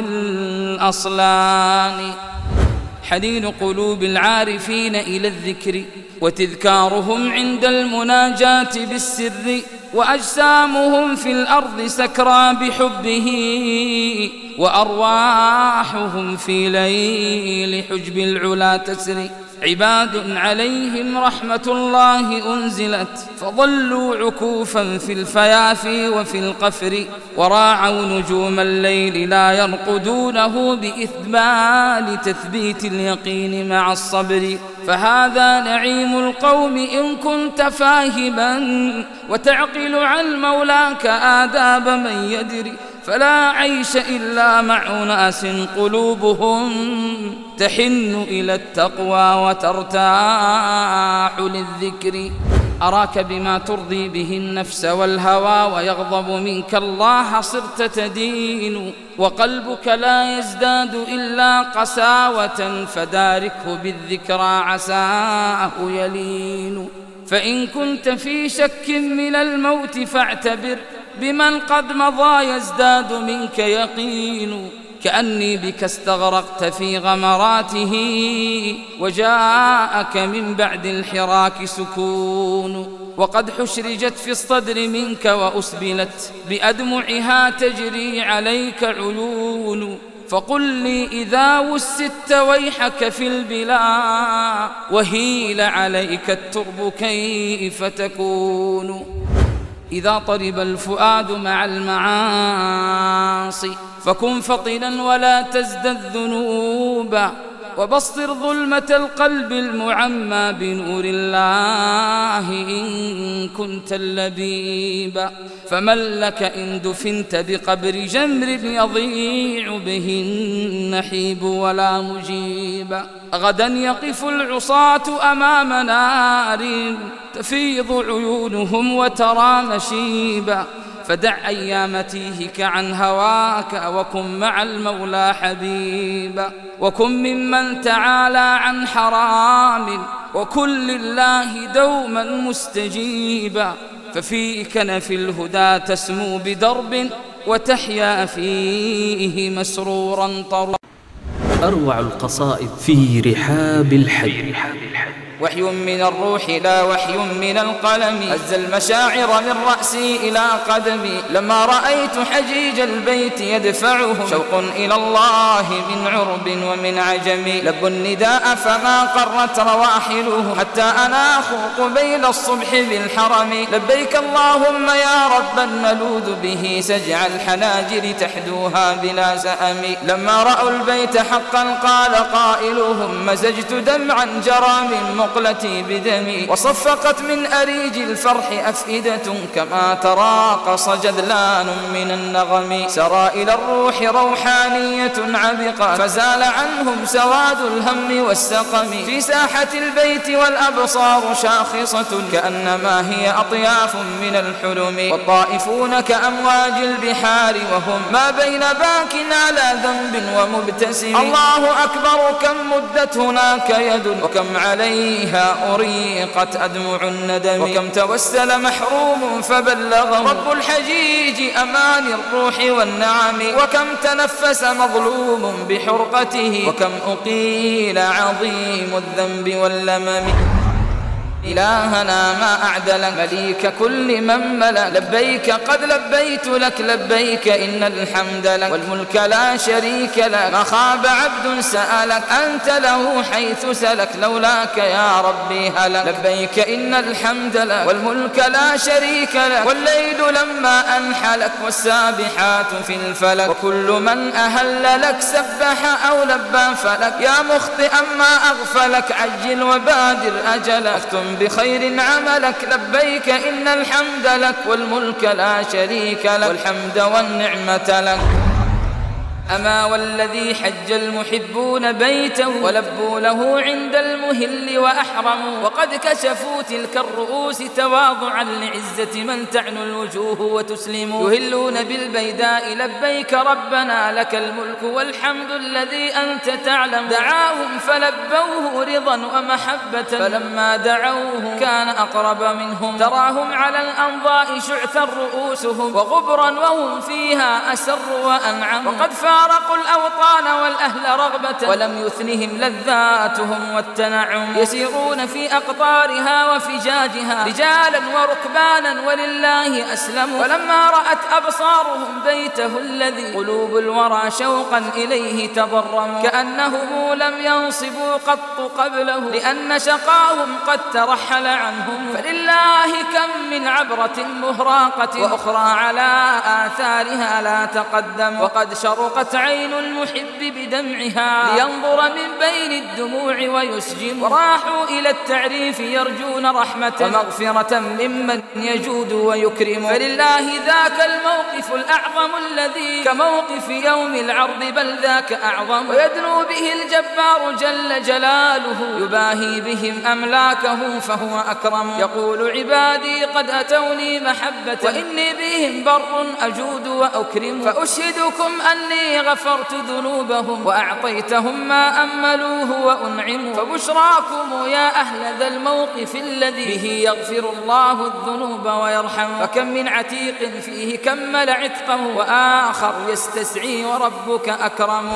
الأصلان. حنين قلوب العارفين إلى الذكر، وتذكارهم عند المناجاة بالسر، وأجسامهم في الأرض سكرى بحبه، وأرواحهم في ليل حجب العلا تسري، عباد عليهم رحمة الله أنزلت، فظلوا عكوفا في الفيافي وفي القفر، وراعوا نجوم الليل لا يرقدونه بإثبال تثبيت اليقين مع الصبر. فهذا نعيم القوم إن كنت فاهما، وتعقل عن مولاك آداب من يدري، فلا عيش إلا مع أناس قلوبهم تحن إلى التقوى وترتاح للذكر. أراك بما ترضي به النفس والهوى، ويغضب منك الله صرت تدين، وقلبك لا يزداد إلا قساوة، فداركه بالذكرى عساه يلين. فإن كنت في شك من الموت فاعتبر، بمن قد مضى يزداد منك يقين، كأني بك استغرقت في غمراته، وجاءك من بعد الحراك سكون، وقد حشرجت في الصدر منك وأسبلت، بأدمعها تجري عليك عيون. فقل لي إذا وسدت ويحك في البلا، وهيل عليك الترب كيف تكون. إذا طرب الفؤاد مع المعاصي فكن فطنا ولا تزدد ذنوبا، وبصر ظلمة القلب المعمى بنور الله إن كنت اللبيب. فمن لك إن دفنت بقبر جمر يضيع به النحيب ولا مجيب. غدا يقف العصاة أمام نار تفيض عيونهم وترى مشيبا. فدع أيام تيهك عن هواك وكن مع المولى حبيبا. وكن ممن تعالى عن حرام وكن لله دوما مستجيبا. ففي كنف الهدى تسمو بدرب وتحيا فيه مسرورا طرا. أروع القصائد في رحاب الحي. وحي من الروح لا وحي من القلم، هز المشاعر من رأسي إلى قدمي. لما رأيت حجيج البيت يدفعه شوق إلى الله من عرب ومن عجم. لب النداء فما قرت رواحله حتى أناخ قبيل الصبح بالحرم. لبيك اللهم يا رب نلوذ به سجع الحناجر تحدوها بلا سأم. لما رأوا البيت حقا قال قائلهم مزجت دمعا جرى من مقلتي بدمي. وصفقت من أريج الفرح أفئدة كما تراقص جذلان من النغم. سرى إلى الروح روحانية عبقة فزال عنهم سواد الهم والسقم. في ساحة البيت والأبصار شاخصة كأنما هي أطياف من الحلم. والطائفون كأمواج البحار وهم ما بين باك على ذنب ومبتسم. الله أكبر كم مدت هناك يد وكم عليه أريقت أدمع الندم. وكم توسل محروم فبلغه رب الحجيج أمان الروح والنعم. وكم تنفس مظلوم بحرقته وكم أقيل عظيم الذنب واللمم. إلهنا ما أعدلك مليك كل من ملك. لبيك قد لبيت لك لبيك إن الحمد لك والملك لا شريك لك. ما خاب عبد سألك أنت له حيث سلك لولاك يا ربي هلك. لبيك إن الحمد لك والملك لا شريك لك. والليل لما أنحلك والسابحات في الفلك. وكل من أهل لك سبح أو لبى فلك. يا مخطئا ما أغفلك عجل وبادر أجلك. بخير عملك لبيك إن الحمد لك والملك لا شريك لك والحمد والنعمة لك. أما والذي حج المحبون بيته ولبوا له عند المهل وأحرموا. وقد كشفوا تلك الرؤوس تواضعا لعزة من تعنو الوجوه وتسلم. يهلون بالبيداء لبيك ربنا لك الملك والحمد الذي أنت تعلم. دعاهم فلبوه رضا ومحبة فلما دعوه كان أقرب منهم. تراهم على الأنضاء شعثا رؤوسهم وغبرا وهم فيها أسر وأنعم. وقد فارقوا الأوطان والأهل رغبة ولم يثنهم لذاتهم والتنعم. يسيرون في أقطارها وفجاجها رجالا وركبانا ولله أسلموا. ولما رأت أبصارهم بيته الذي قلوب الورى شوقا إليه تضرموا. كأنهم لم ينصبوا قط قبله لأن شقاهم قد ترحل عنهم. فلله كم من عبرة مهراقة وأخرى على آثارها لا تقدم. وقد شرقت عين المحب بدمعها لينظر من بين الدموع ويسجم. وراحوا إلى التعريف يرجون رحمة ومغفرة ممن يجود ويكرم. فلله ذاك الموقف الأعظم الذي كموقف يوم العرض بل ذاك أعظم. ويدنو به الجبار جل جلاله يباهي بهم أملاكه فهو أكرم. يقول عبادي قد أتوني محبة وإني بهم بر أجود وأكرم. فأشهدكم أني غفرت ذنوبهم وأعطيتهم ما أملوه وأنعموا. فبشراكم يا أهل ذا الموقف الذي به يغفر الله الذنوب ويرحم. فكم من عتيق فيه كمل عتقه وآخر يستسعي وربك أكرم.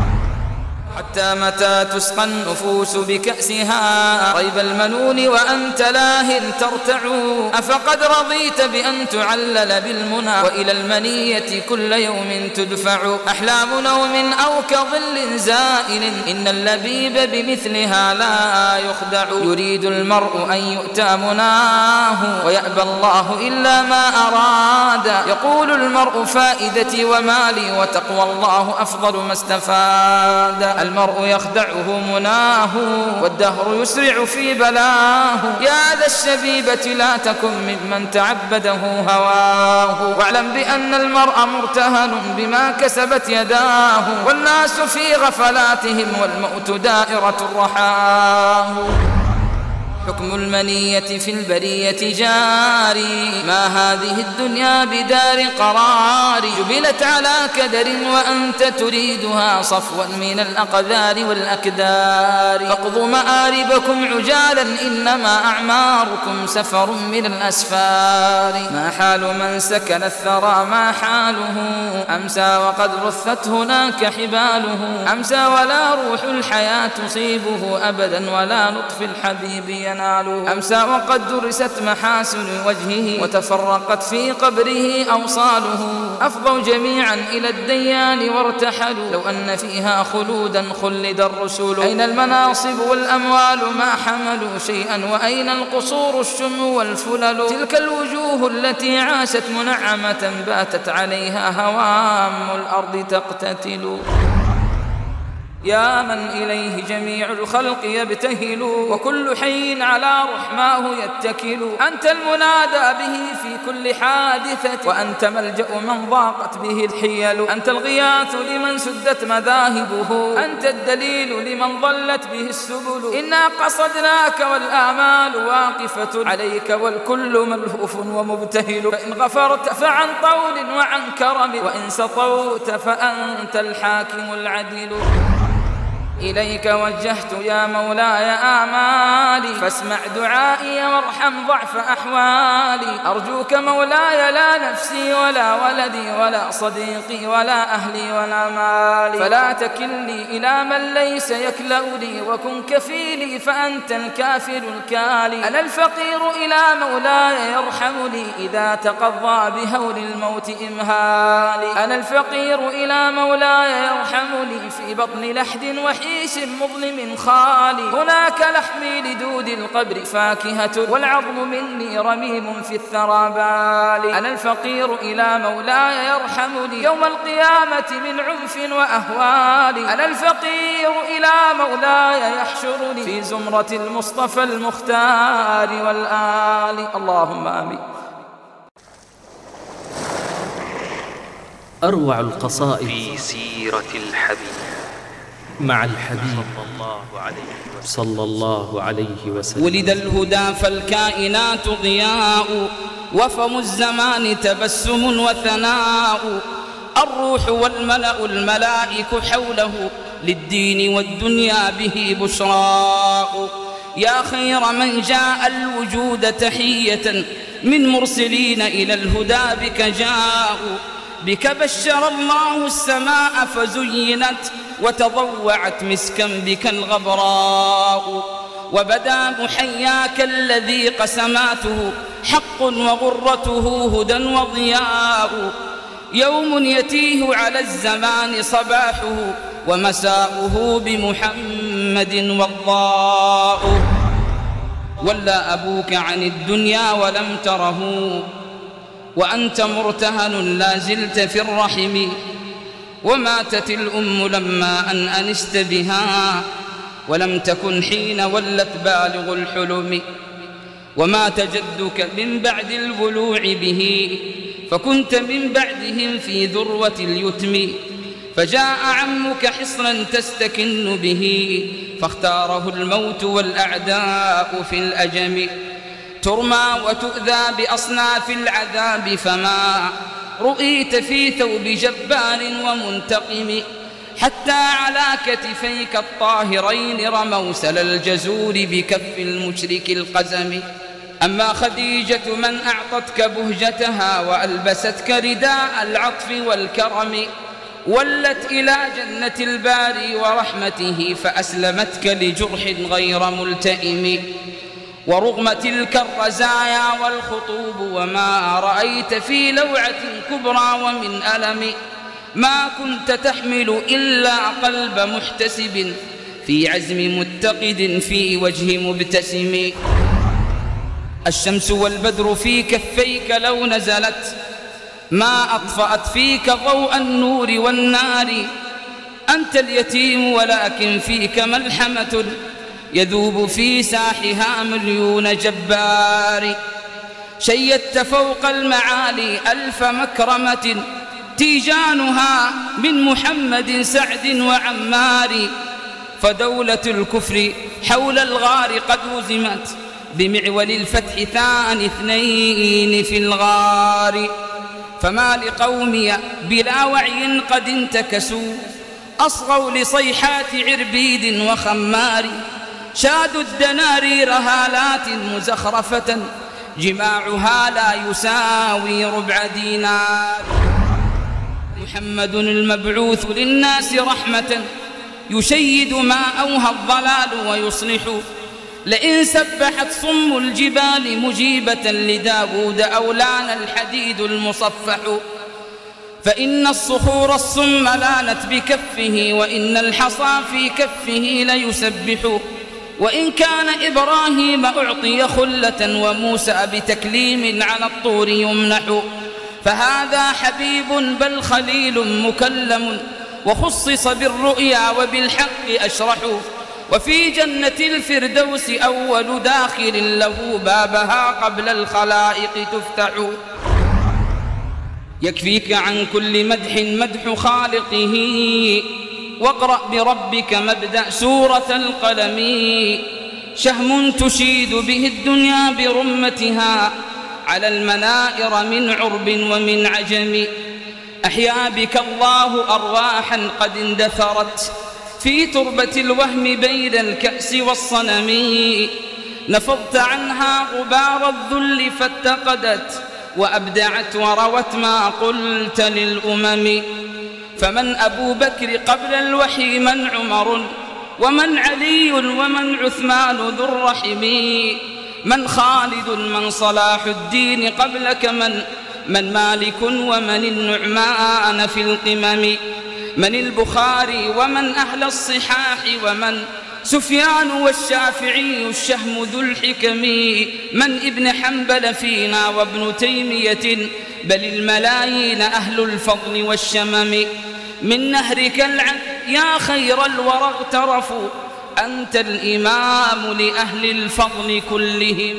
حتى متى تسقى النفوس بكأسها ريب المنون وأنت لاه ترتع. أفقد رضيت بأن تعلل بالمنى وإلى المنية كل يوم تدفع. أحلام نوم أو كظل زائل إن اللبيب بمثلها لا يخدع. يريد المرء أن يؤتى مناه ويأبى الله إلا ما أراد. يقول المرء فائدتي ومالي وتقوى الله أفضل ما استفاد. المرء يخدعه مناه والدهر يسرع في بلاه. يا ذا الشبيبة لا تكن ممن تعبده هواه، واعلم بأن المرء مرتهن بما كسبت يداه، والناس في غفلاتهم والموت دائرة رحاه. حكم المنية في البرية جاري، ما هذه الدنيا بدار قرار، جبلت على كدر وأنت تريدها صفوا من الأقذار والأكدار. فاقضوا مآربكم عجالا إنما أعماركم سفر من الأسفار. ما حال من سكن الثرى ما حاله، أمسى وقد رثت هناك حباله. أمسى ولا روح الحياة تصيبه أبدا ولا لطف الحبيب يناله. أمسى وقد درست محاسن وجهه وتفرقت في قبره أوصاله. أفضوا جميعا إلى الديان وارتحلوا، لو أن فيها خلودا خلد الرسل. أين المناصب والأموال ما حملوا شيئا، وأين القصور الشم والفلل. تلك الوجوه التي عاشت منعمة باتت عليها هوام الأرض تقتتل. يا من إليه جميع الخلق يبتهل، وكل حي على رحماه يتكل. أنت المنادى به في كل حادثة، وأنت ملجأ من ضاقت به الحيل. أنت الغياث لمن سدت مذاهبه، أنت الدليل لمن ضلت به السبل. إنا قصدناك والآمال واقفة عليك، والكل ملهوف ومبتهل. فإن غفرت فعن طول وعن كرم، وإن سطوت فأنت الحاكم العدل. إليك وجهت يا مولاي آمالي، فاسمع دعائي وارحم ضعف أحوالي. أرجوك مولاي لا نفسي ولا ولدي ولا صديقي ولا أهلي ولا مالي، فلا تكلني إلى من ليس يكلأني، وكن كفيلي فأنت الكافر الكالي. أنا الفقير إلى مولاي يرحمني، إذا تقضى بهول الموت إمهالي. أنا الفقير إلى مولاي يرحمني، في بطن لحد وحيد عيش مظلم خالي. هناك لحمي لدود القبر فاكهة، والعظم مني رميم في الثرى بالي. أنا الفقير إلى مولاي يرحمني، يوم القيامة من عنف وأهوالي. أنا الفقير إلى مولاي يحشرني، في زمرة المصطفى المختار والآل. اللهم آمين. أروع القصائد في سيرة الحبيب مع الحبيب صلى الله عليه وسلم. ولد الهدى فالكائنات ضياء، وفم الزمان تبسم وثناء. الروح والملأ الملائك حوله، للدين والدنيا به بشراء. يا خير من جاء الوجود تحية، من مرسلين إلى الهدى بك جاءوا. بك بشر الله السماء فزينت، وتضوعت مسكا بك الغبراء. وبدا محياك الذي قسماته حق، وغرته هدى وضياء. يوم يتيه على الزمان صباحه، ومساؤه بمحمد وضاء. ولا أبوك عن الدنيا ولم تره، وأنت مرتهن لا زلت في الرحم. وماتت الأم لما أن أنست بها، ولم تكن حين ولت بالغ الحلم. ومات جدك من بعد البلوع به، فكنت من بعدهم في ذروة اليتم. فجاء عمك حصنا تستكن به، فاختاره الموت والأعداء في الأجم. ترمى وتؤذى بأصناف العذاب، فما رؤيت في ثوب جبار ومنتقم. حتى على كتفيك الطاهرين رموا سل الجزور بكف المشرك القزم. أما خديجة من أعطتك بهجتها، وألبستك رداء العطف والكرم. ولت إلى جنة الباري ورحمته، فأسلمتك لجرح غير ملتئم. ورغم تلك الرزايا والخطوب، وما رأيت في لوعة كبرى ومن ألم. ما كنت تحمل إلا قلب محتسب، في عزم متقد في وجه مبتسم. الشمس والبدر في كفيك لو نزلت، ما أطفأت فيك ضوء النور والنار. أنت اليتيم ولكن فيك ملحمة يذوب في ساحها مليون جبار. شيدت فوق المعالي ألف مكرمة تيجانها من محمد سعد وعمار. فدولة الكفر حول الغار قد هزمت بمعول الفتح ثاني اثنين في الغار. فما لقومي بلا وعي قد انتكسوا أصغوا لصيحات عربيد وخمار. شادوا الدنارير هالات مزخرفة جماعها لا يساوي ربع دينار. محمد المبعوث للناس رحمة يشيد ما أوهى الضلال ويصلح. لئن سبحت صم الجبال مجيبة لداود أولان الحديد المصفح. فإن الصخور الصم لانت بكفه وإن الحصى في كفه ليسبح. وإن كان إبراهيم أعطي خلة وموسى بتكليم على الطور يمنح. فهذا حبيب بل خليل مكلم وخصص بالرؤيا وبالحق أشرح. وفي جنة الفردوس أول داخل له بابها قبل الخلائق تفتح. يكفيك عن كل مدح مدح خالقه واقرأ بربك مبدأ سورة القلم. شهم تشيد به الدنيا برمتها على المنائر من عرب ومن عجم. أحيا بك الله أرواحا قد اندثرت في تربة الوهم بين الكأس والصنم. نفضت عنها غبار الذل فاتقدت وأبدعت وروت ما قلت للأمم. فمن أبو بكر قبل الوحي من عمر ومن علي ومن عثمان ذو الرحم. من خالد من صلاح الدين قبلك من من مالك ومن النعمان في القمم. من البخاري ومن أهل الصحاح ومن سفيان والشافعي الشهم ذو الحكم. من ابن حنبل فينا وابن تيمية بل الملايين أهل الفضل والشمم. من نهرك العذب يا خير الورى اغترفوا أنت الإمام لأهل الفضل كلهم.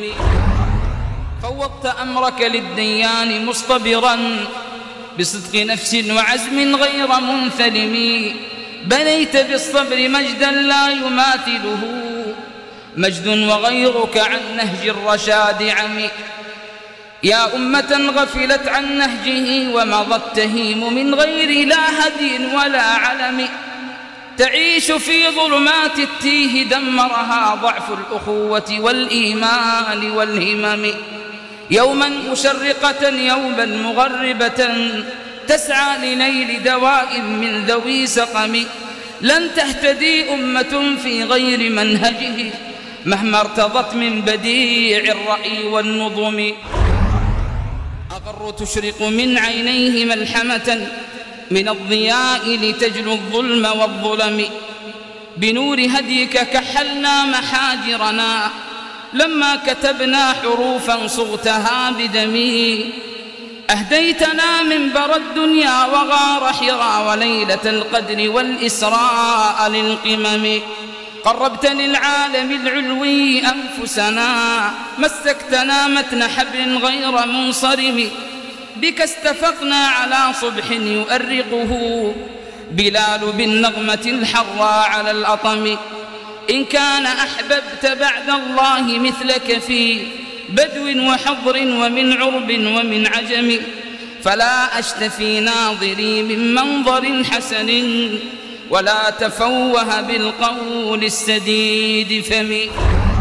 فوضت أمرك للديان مصطبرا بصدق نفس وعزم غير منثلم. بنيت بالصبر مجدا لا يماثله مجد وغيرك عن نهج الرشاد عمي. يا أمة غفلت عن نهجه ومضت تهيم من غير لا هدي ولا علم. تعيش في ظلمات التيه دمرها ضعف الأخوة والإيمان والهمم. يوما مشرقة يوما مغربة تسعى لنيل دواء من ذوي سقم. لن تهتدي أمة في غير منهجه مهما ارتضت من بديع الرأي والنظم. أغر تشرق من عينيه ملحمة من الضياء لتجلو الظلم والظلم. بنور هديك كحلنا محاجرنا لما كتبنا حروفا صغتها بدمي. أهديتنا منبر الدنيا وغار حرى وليلة القدر والإسراء للقمم. قربت للعالم العلوي أنفسنا مسكتنا متن حبل غير منصرم. بك استفقنا على صبح يؤرقه بلال بالنغمة الحراء على الأطم. إن كان أحببت بعد الله مثلك في بدو وحضر ومن عرب ومن عجم فلا أشتفي ناظري من منظر حسن ولا تفوه بالقول السديد فمي.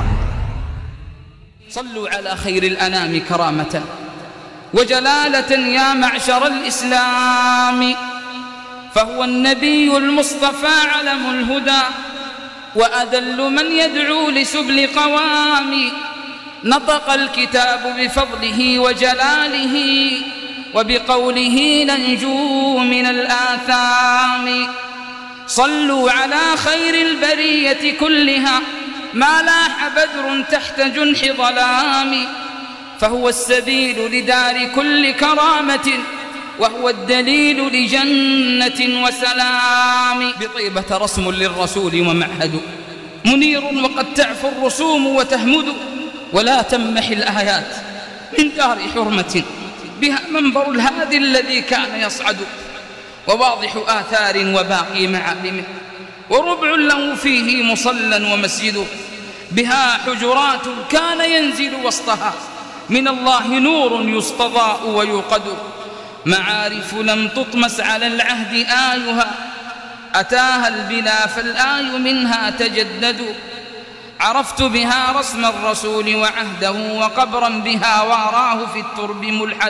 صلوا على خير الأنام كرامة وجلالة يا معشر الإسلام. فهو النبي المصطفى علم الهدى وأدل من يدعو لسبل قوام. نطق الكتاب بفضله وجلاله وبقوله ننجو من الآثام. صلوا على خير البرية كلها ما لاح بدر تحت جنح ظلام. فهو السبيل لدار كل كرامة وهو الدليل لجنة وسلام. بطيبة رسم للرسول ومعهد منير وقد تعفو الرسوم وتهمد، ولا تمح الآيات من دار حرمة بها منبر الهادي الذي كان يصعد، وواضح آثار وباقي معالمه، وربع له فيه مصلى ومسجد، بها حجرات كان ينزل وسطها من الله نور يستضاء ويوقد، معارف لم تطمس على العهد آيها، أتاها البلا فالآي منها تجدد، عرفت بها رسم الرسول وعهده، وقبرا بها واراه في الترب ملحد،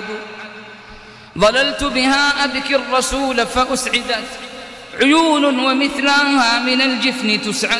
ظللت بها أبكي الرسول فأسعدت عيون ومثلها من الجفن تسعد،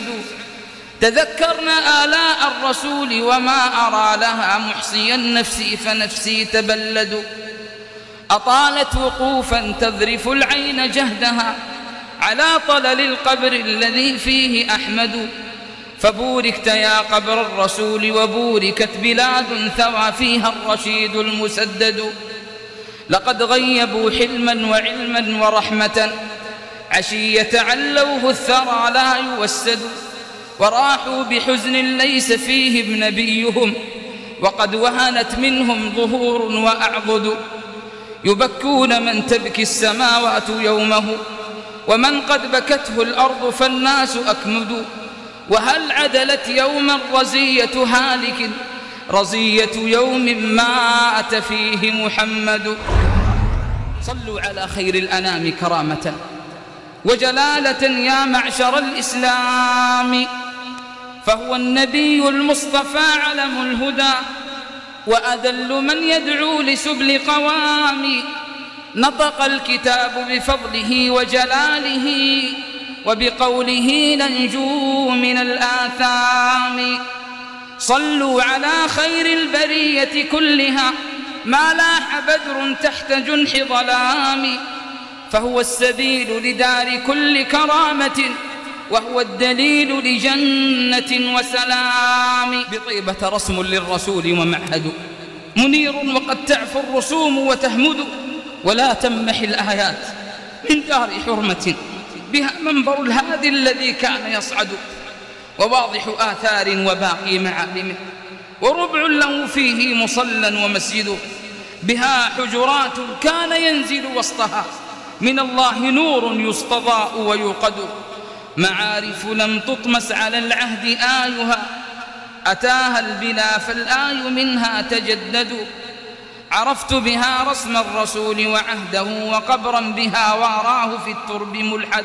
تذكرنا آلاء الرسول وما أرى لها محصي النفس فنفسي تبلد، أطالت وقوفا تذرف العين جهدها على طلل القبر الذي فيه أحمد، فبوركت يا قبر الرسول وبوركت بلاد ثوى فيها الرشيد المسدد، لقد غيبوا حلما وعلما ورحمة عشية علوه الثرى لا يوسد، وراحوا بحزن ليس فيهم نبيهم وقد وهنت منهم ظهور وأعضد، يبكون من تبكي السماوات يومه ومن قد بكته الأرض فالناس أكمد، وهل عدلت يوما رزية هالك رزية يوم مات فيه محمد. صلوا على خير الأنام كرامة وجلالة يا معشر الإسلام، فهو النبي المصطفى علم الهدى وأذل من يدعو لسبل قوام، نطق الكتاب بفضله وجلاله وبقوله ننجو من الآثام، صلوا على خير البرية كلها ما لاح بدر تحت جنح ظلام، فهو السبيل لدار كل كرامة وهو الدليل لجنة وسلام. بطيبة رسم للرسول ومعهد منير وقد تعفو الرسوم وتهمد، ولا تمح الآيات من دار حرمة بها منبر الهادي الذي كان يصعد، وواضح آثار وباقي معالمه، وربع له فيه مصلى ومسجد، بها حجرات كان ينزل وسطها من الله نور يستضاء ويوقد، معارف لم تطمس على العهد آيها، أتاها البلا فالآي منها تجدد، عرفت بها رسم الرسول وعهده، وقبرا بها واراه في الترب ملحد،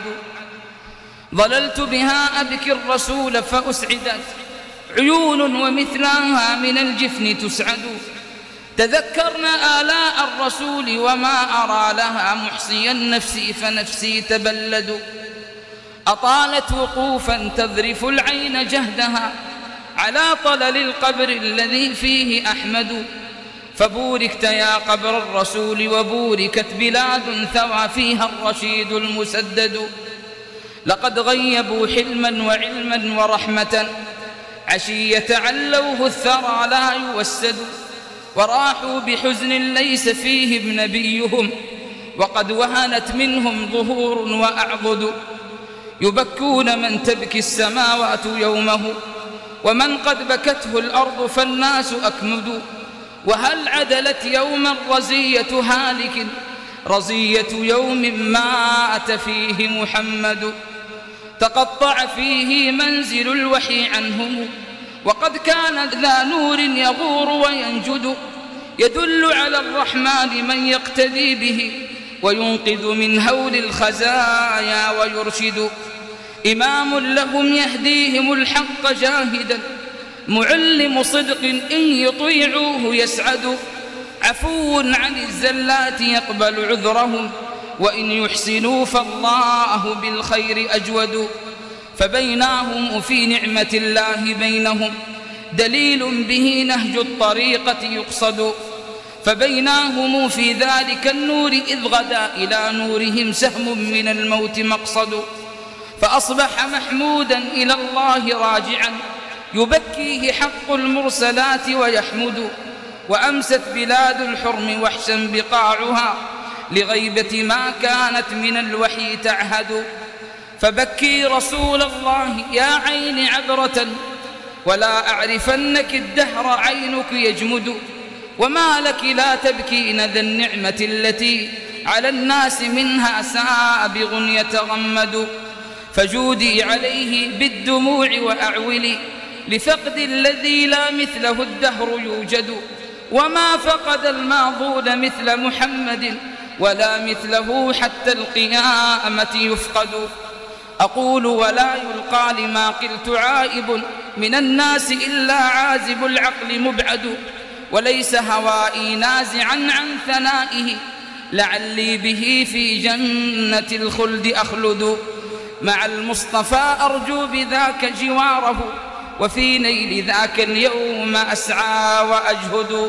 ظللت بها أبكي الرسول فأسعدت عيون ومثلها من الجفن تسعد، تذكرنا آلاء الرسول وما أرى لها محصي النفس فنفسي تبلد، أطالت وقوفا تذرف العين جهدها على طلل القبر الذي فيه أحمد، فبوركت يا قبر الرسول وبوركت بلاد ثوى فيها الرشيد المسدد، لقد غيبوا حلما وعلما ورحمة عشية علوه الثرى لا يوسد، وراحوا بحزن ليس فيهم نبيهم وقد وهنت منهم ظهور وأعضد، يبكون من تبكي السماوات يومه ومن قد بكته الأرض فالناس أكمد، وهل عدلت يوما رزية هالك رزية يوم مات فيه محمد، تقطع فيه منزل الوحي عنهم وقد كان ذا نور يغور وينجد، يدل على الرحمن من يقتدي به وينقذ من هول الخزايا ويرشد، إمام لهم يهديهم الحق جاهدا معلم صدق إن يطيعوه يسعد، عفو عن الزلات يقبل عذرهم وإن يحسنوا فالله بالخير أجود، فبيناهم في نعمة الله بينهم دليل به نهج الطريقة يقصد، فبيناهم في ذلك النور إذ غدا إلى نورهم سهم من الموت مقصد، فأصبح محمودا إلى الله راجعا يبكيه حق المرسلات ويحمد، وأمست بلاد الحرم وحشا بقاعها لغيبة ما كانت من الوحي تعهد. فبكي رسول الله يا عين عبرة، ولا أعرفنك الدهر عينك يجمد. وما لك لا تبكين ذا النعمة التي على الناس منها سابغ يتغمد. فجودي عليه بالدموع وأعولي لفقد الذي لا مثله الدهر يوجد. وما فقد الماضون مثل محمد، ولا مثله حتى القيامة يفقد. أقول ولا يلقى لما قلت عائب، من الناس إلا عازب العقل مبعد. وليس هوائي نازعا عن ثنائه، لعلي به في جنة الخلد أخلد. مع المصطفى أرجو بذاك جواره، وفي نيل ذاك اليوم أسعى وأجهد.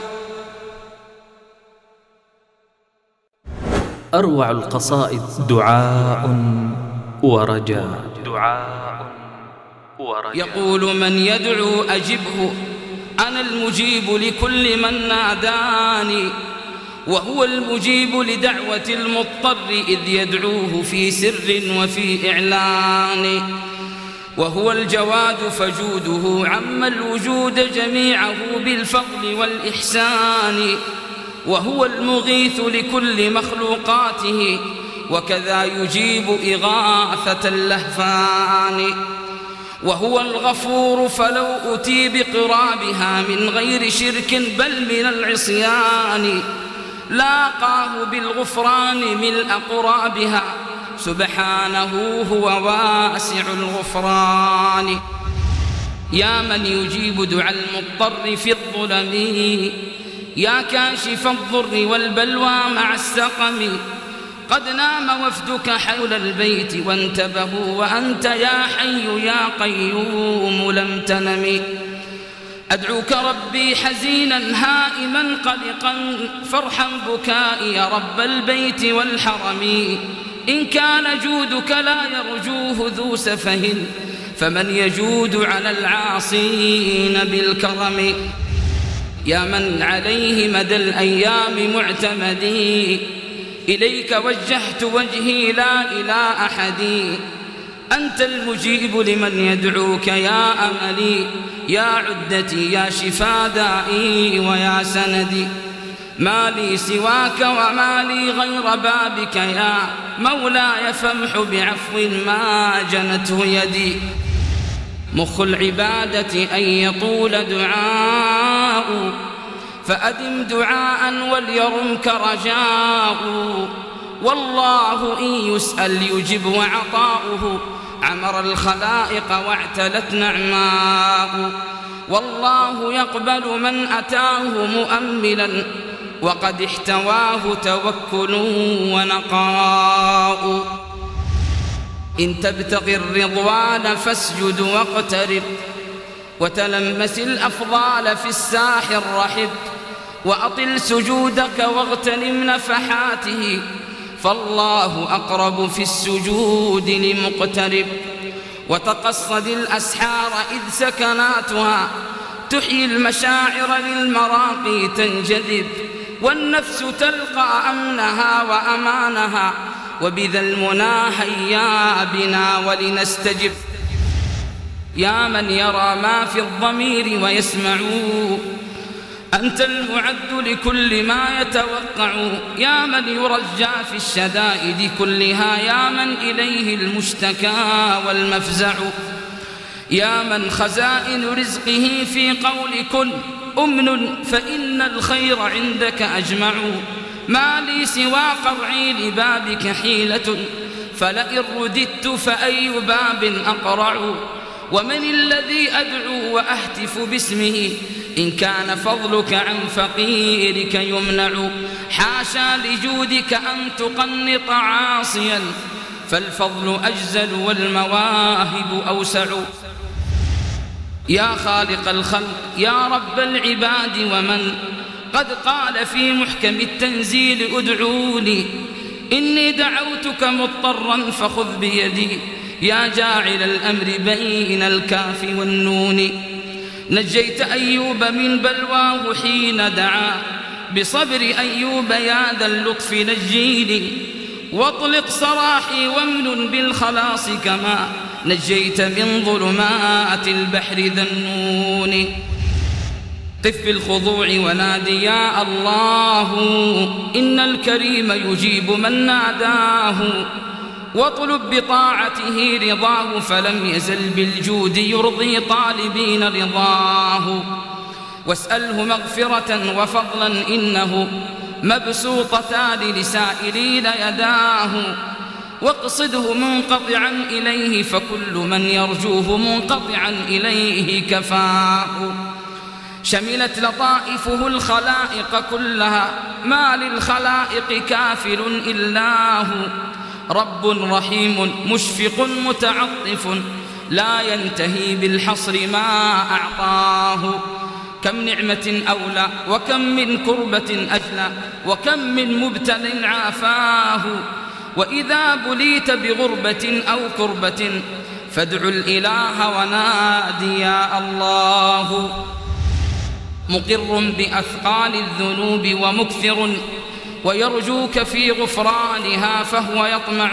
أروع القصائد دعاء ورجاء. دعاء ورجاء. يقول من يدعو أجبه، أنا المجيب لكل من ناداني. وهو المجيب لدعوة المضطر إذ يدعوه في سر وفي إعلان. وهو الجواد فجوده عم الوجود جميعه بالفضل والإحسان. وهو المغيث لكل مخلوقاته، وكذا يجيب إغاثة اللهفان. وهو الغفور فلو أتي بقرابها من غير شرك بل من العصيان، لاقاه بالغفران ملء قرابها، سبحانه هو واسع الغفران. يا من يجيب دعاء المضطر في الظلم، يا كاشف الضر والبلوى مع السقم. قد نام وفدك حول البيت وانتبهوا، وأنت يا حي يا قيوم لم تنم. أدعوك ربي حزينا هائما قلقا، فارحم بكائي يا رب البيت والحرم. إن كان جودك لا يرجوه ذو سفه، فمن يجود على العاصين بالكرم. يا من عليه مدى الأيام معتمدي، إليك وجهت وجهي لا إلى أحد. أنت المجيب لمن يدعوك يا أملي، يا عدتي يا شفا دائي ويا سندي. ما لي سواك وما لي غير بابك يا مولاي، فامح بعفو ما جنته يدي. مخ العبادة أن يطول دعاء، فأدم دعاء وليرمك رجاء. والله إن يسأل يجب، وعطاؤه عمر الخلائق واعتلت نعماء. والله يقبل من أتاه مؤملا، وقد احتواه توكل ونقاء. إن تبتغي الرضوان فاسجد واقترب، وتلمس الأفضال في الساح الرحب. وأطل سجودك واغتنم نفحاته، فالله أقرب في السجود لمقترب. وتقصد الأسحار إذ سكناتها، تحيي المشاعر للمراقي تنجذب. والنفس تلقى أمنها وأمانها، وبذا المنى هيا بنا ولنستجب. يا من يرى ما في الضمير ويسمع، أنت المعد لكل ما يتوقع. يا من يرجى في الشدائد كلها، يا من إليه المشتكى والمفزع. يا من خزائن رزقه في قول كن أمن، فإن الخير عندك أجمع. ما لي سوى قرعي لبابك حيلة، فلئن رددت فأي باب أقرع. ومن الذي أدعو وأهتف باسمه، إن كان فضلك عن فقيرك يمنع. حاشا لجودك أن تقنط عاصيا، فالفضل أجزل والمواهب أوسع. يا خالق الخلق يا رب العباد، ومن قد قال في محكم التنزيل ادعوني. إني دعوتك مضطرا فخذ بيدي، يا جاعل الأمر بين الكاف والنون. نجيت أيوب من بلواه حين دعا بصبر أيوب يا ذا اللطف نجيني، واطلق سراحي وامن بالخلاص كما نجيت من ظلمات البحر ذا النون. قف بالخضوع ونادي يا الله، إن الكريم يجيب من ناداه، واطلب بطاعته رضاه فلم يزل بالجود يرضي طالبين رضاه. واسأله مغفرة وفضلا إنه مبسوطتان لسائلين يداه، واقصده منقطعا إليه فكل من يرجوه منقطعا إليه كفاه. شملت لطائفه الخلائق كلها، ما للخلائق كافل إلا هو، رب رحيم مشفق متعطف لا ينتهي بالحصر ما أعطاه. كم نعمة أولى وكم من كربة أجلى، وكم من مبتل عافاه. وإذا بليت بغربة أو كربة فادع الإله ونادي يا الله. مقر بأثقال الذنوب ومكثر، ويرجوك في غفرانها فهو يطمع،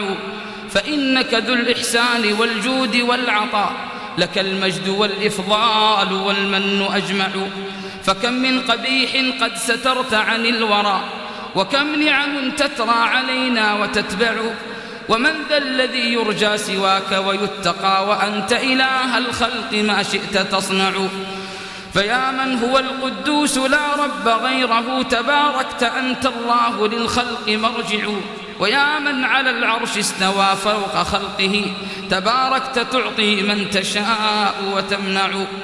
فإنك ذو الإحسان والجود والعطاء، لك المجد والإفضال والمن أجمع. فكم من قبيح قد سترت عن الورى، وكم نعم تترى علينا وتتبع، ومن ذا الذي يرجى سواك ويتقى، وأنت إله الخلق ما شئت تصنع. فيا من هو القدوس لا رب غيره، تباركت أنت الله للخلق مرجع. ويا من على العرش استوى فوق خلقه، تباركت تعطي من تشاء وتمنع.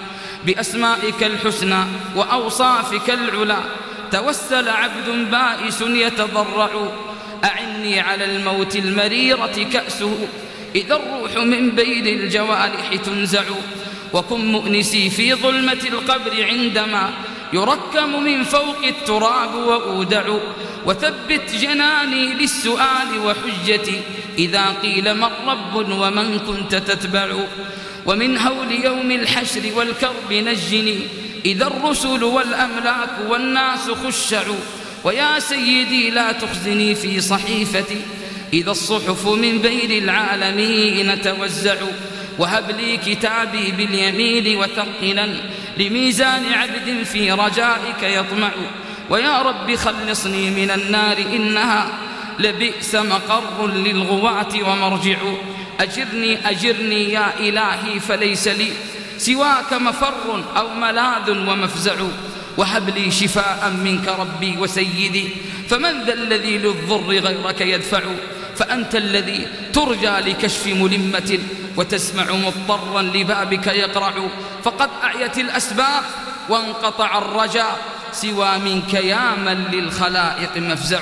بأسمائك الحسنى وأوصافك العلى توسل عبد بائس يتضرع. أعني على الموت المريرة كأسه، إذا الروح من بين الجوارح تنزع. وكن مؤنسي في ظلمة القبر عندما يركم من فوق التراب وأودع. وثبت جناني للسؤال وحجتي، إذا قيل من رب ومن كنت تتبع. ومن هول يوم الحشر والكرب نجني، إذا الرسل والأملاك والناس خشعوا. ويا سيدي لا تخزني في صحيفتي، إذا الصحف من بين العالمين توزع. وهب لي كتابي باليمين وثقلا لميزان عبد في رجائك يطمع. ويا رب خلصني من النار، إنها لبئس مقر للغواة ومرجع. أجرني أجرني يا إلهي فليس لي سواك مفر أو ملاذ ومفزع. وهب لي شفاء منك ربي وسيدي، فمن ذا الذي للضر غيرك يدفع. فأنت الذي ترجى لكشف ملمة، وتسمع مضطرا لبابك يقرع. فقد أعيت الأسباب وانقطع الرجاء، سوى منك يا من للخلائق مفزع.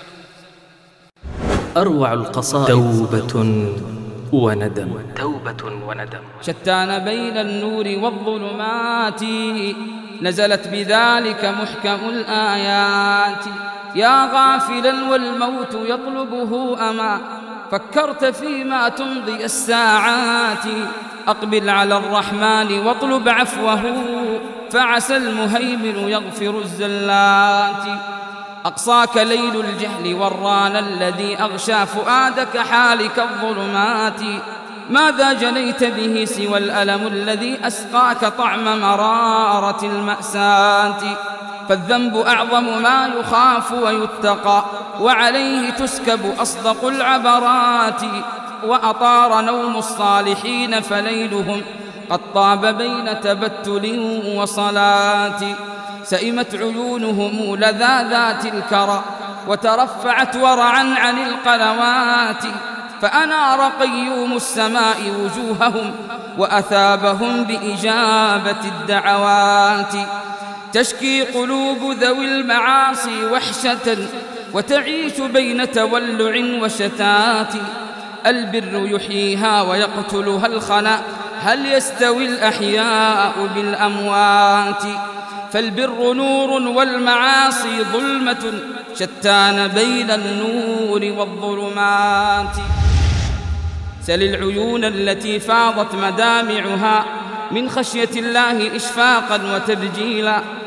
أروع القصائد توبة وندم. توبة وندم. شتان بين النور والظلمات، نزلت بذلك محكم الآيات. يا غافلا والموت يطلبه أما فكرت فيما تمضي الساعات. أقبل على الرحمن واطلب عفوه، فعسى المهيمن يغفر الزلات. أقصاك ليل الجهل والران الذي أغشى فؤادك حالك الظلمات. ماذا جنيت به سوى الألم الذي أسقاك طعم مرارة المأساة. فالذنب أعظم ما يخاف ويتقى، وعليه تسكب أصدق العبرات. وأطار نوم الصالحين فليلهم قد طاب بين تبتل وصلاة. سئمت عيونهم لذاذات الكرى، وترفعت ورعا عن القنوات. فأنار قيوم السماء وجوههم، وأثابهم بإجابة الدعوات. تشكي قلوب ذوي المعاصي وحشة، وتعيش بين تولع وشتات. البر يحييها ويقتلها الخنا، هل يستوي الأحياء بالأموات. فالبر نور والمعاصي ظلمة، شتان بين النور والظلمات. سل العيون التي فاضت مدامعها من خشية الله إشفاقا وتبجيلا،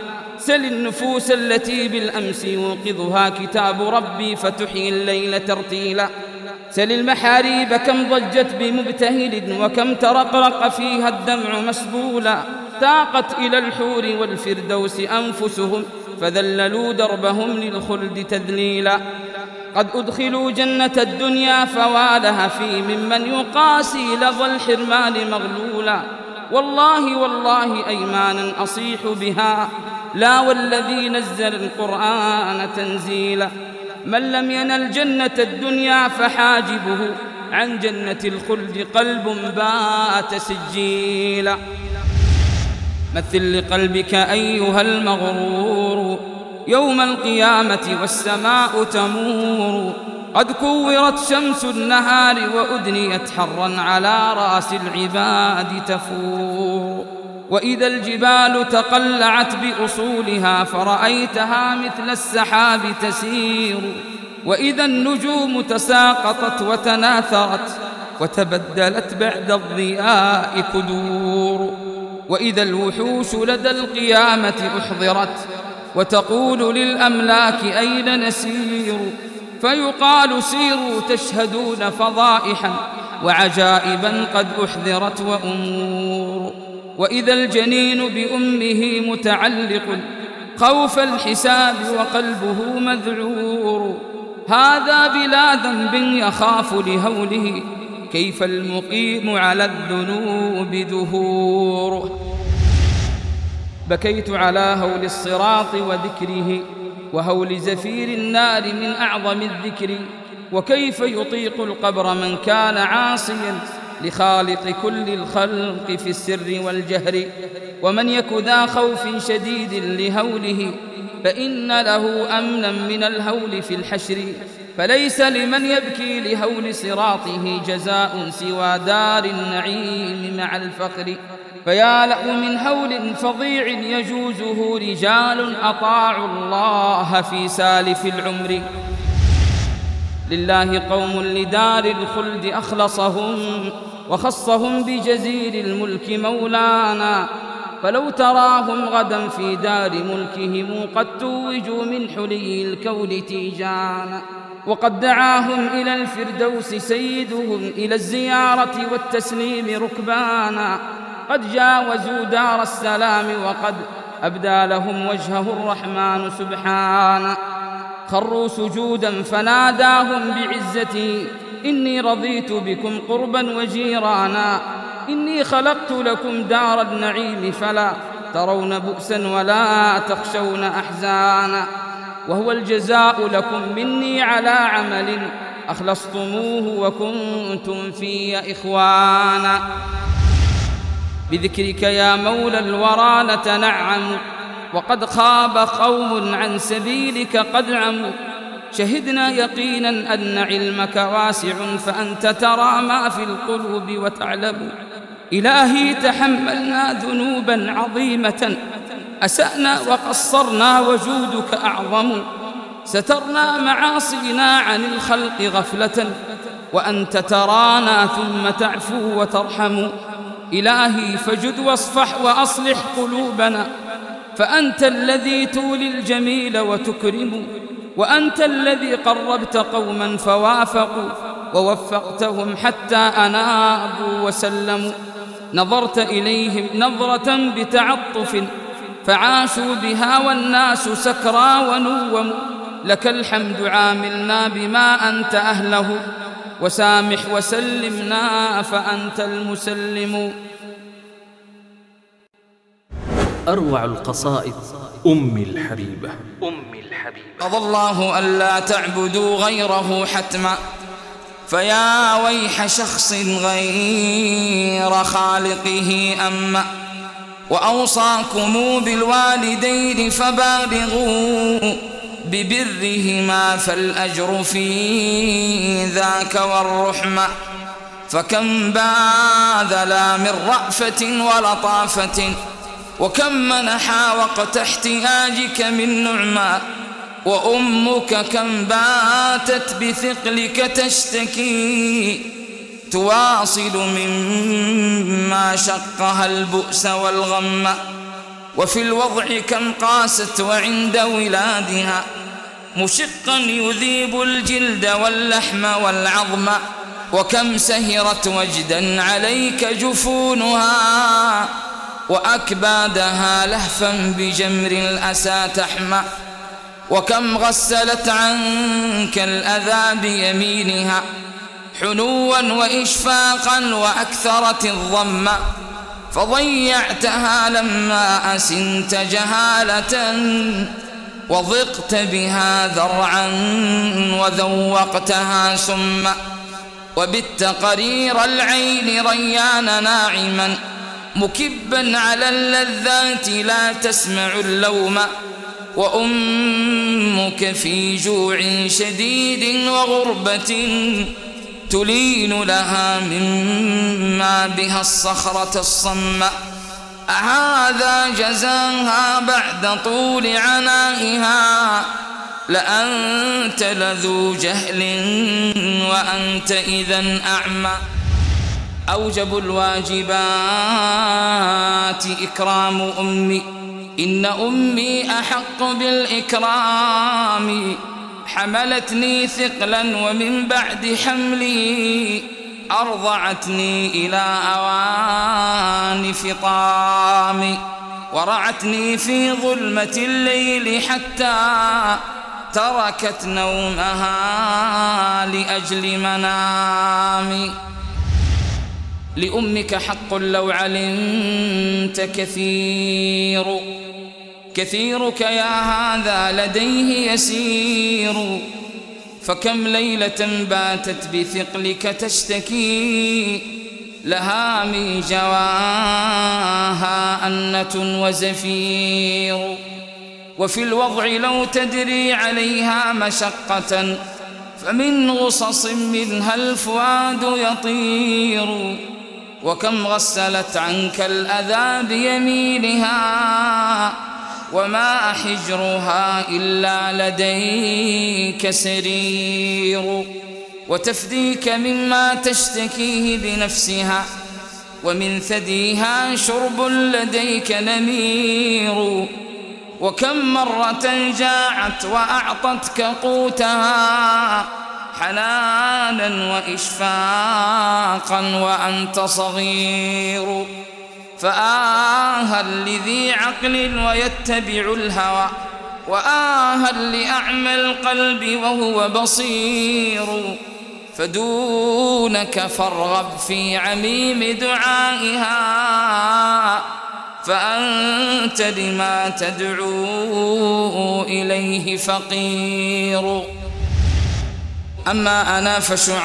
سل النفوس التي بالأمس يوقظها كتاب ربي فتحيي الليل ترتيلا. سل المحاريب كم ضجت بمبتهل وكم ترقرق فيها الدمع مسبولا. تاقت إلى الحور والفردوس أنفسهم فذللوا دربهم للخلد تذليلا. قد أدخلوا جنة الدنيا فوالها في ممن يقاسي لظى الحرمان مغلولا. والله والله أيمانا أصيح بها لا والذي نزل القرآن تنزيلا. من لم ينل جنة الدنيا فحاجبه عن جنة الخلد قلب بات سجيلا. مثل لقلبك أيها المغرور يوم القيامة والسماء تمور. قد كورت شمس النهار وأدنيت حرا على رأس العباد تفور. وإذا الجبال تقلعت بأصولها فرأيتها مثل السحاب تسير. وإذا النجوم تساقطت وتناثرت وتبدلت بعد الضياء كدور. وإذا الوحوش لدى القيامة أحضرت وتقول للأملاك أين نسير. فيقال سيروا تشهدون فضائحا وعجائبا قد أحضرت وأمور. وإذا الجنين بأمه متعلق خوف الحساب وقلبه مذعور. هذا بلا ذنب يخاف لهوله كيف المقيم على الذنوب دهور. بكيت على هول الصراط وذكره وهول زفير النار من أعظم الذكر. وكيف يطيق القبر من كان عاصيا لخالق كل الخلق في السر والجهر. ومن يك ذا خوف شديد لهوله فإن له أمنا من الهول في الحشر. فليس لمن يبكي لهول صراطه جزاء سوى دار النعيم مع الفقر. فيا له من هول فظيع يجوزه رجال أطاعوا الله في سالف العمر. لله قوم لدار الخلد أخلصهم وخصهم بجزيل الملك مولانا. فلو تراهم غدا في دار ملكهم قد توجوا من حلي الكون تيجانا. وقد دعاهم إلى الفردوس سيدهم إلى الزيارة والتسليم ركبانا. قد جاوزوا دار السلام وقد أبدى لهم وجهه الرحمن سبحانه. خروا سجودا فناداهم بعزتي إني رضيت بكم قربا وجيرانا. إني خلقت لكم دار النعيم فلا ترون بؤسا ولا تخشون أحزانا. وهو الجزاء لكم مني على عمل أخلصتموه وكنتم في إخوانا. بذكرك يا مولى الورى نتنعم وقد خاب قوم عن سبيلك قد عموا. شهدنا يقينا أن علمك واسع فأنت ترى ما في القلوب وتعلم. إلهي تحملنا ذنوبا عظيمة أسأنا وقصرنا وجودك أعظم. سترنا معاصينا عن الخلق غفلة وأنت ترانا ثم تعفو وترحم. إلهي فجد واصفح وأصلح قلوبنا فأنت الذي تولي الجميل وتكرم. وأنت الذي قربت قوما فوافقوا ووفقتهم حتى أنابوا وسلموا. نظرت إليهم نظرة بتعطف فعاشوا بها والناس سكرى ونوموا. لك الحمد عاملنا بما أنت أهله وسامح وسلمنا فأنت المسلم. أروع القصائد أم الحبيبة. أم الحبيبة. قضى الله ألا تعبدوا غيره حتما فيا ويح شخص غير خالقه أما. وأوصاكم بالوالدين فبالغوا ببرهما فالأجر في ذاك والرحمة. فكم باذلا من رأفة ولطافة وكم منحا وقت احتياجك من نعمة. وأمك كم باتت بثقلك تشتكي تواصل مما شقها البؤس والغم. وفي الوضع كم قاست وعند ولادها مشقا يذيب الجلد واللحم والعظم وكم سهرت وجدا عليك جفونها وأكبادها لهفا بجمر الأسى تحمى وكم غسلت عنك الأذى بيمينها حنوا وإشفاقا وأكثرت الضم فضيعتها لما أسنت جهالة وضقت بها ذرعا وذوقتها سما وبت قرير العين ريان ناعما مكبا على اللذات لا تسمع اللوم وأمك في جوع شديد وغربة تلين لها مما بها الصخرة الصم أهذا جزاها بعد طول عنائها لأنت لذو جهل وأنت إذن أعمى أوجب الواجبات إكرام أمي إن أمي أحق بالإكرام حملتني ثقلا ومن بعد حملي أرضعتني إلى أوان فطامي ورعتني في ظلمة الليل حتى تركت نومها لأجل منامي لأمك حق لو علمت كثير كثيرك يا هذا لديه يسير فكم ليلة باتت بثقلك تشتكي لها من جواها أنة وزفير وفي الوضع لو تدري عليها مشقة فمن غصص منها الفؤاد يطير وكم غسلت عنك الأذى بيمينها وما حجرها إلا لديك سرير وتفديك مما تشتكيه بنفسها ومن ثديها شرب لديك نمير وكم مرة جاعت وأعطتك قوتها حنانا وإشفاقا وأنت صغير فآها لذي عقل ويتبع الهوى وآها لأعمى القلب وهو بصير فدونك فارغب في عميم دعائها فأنت لما تدعو إليه فقير أما أنا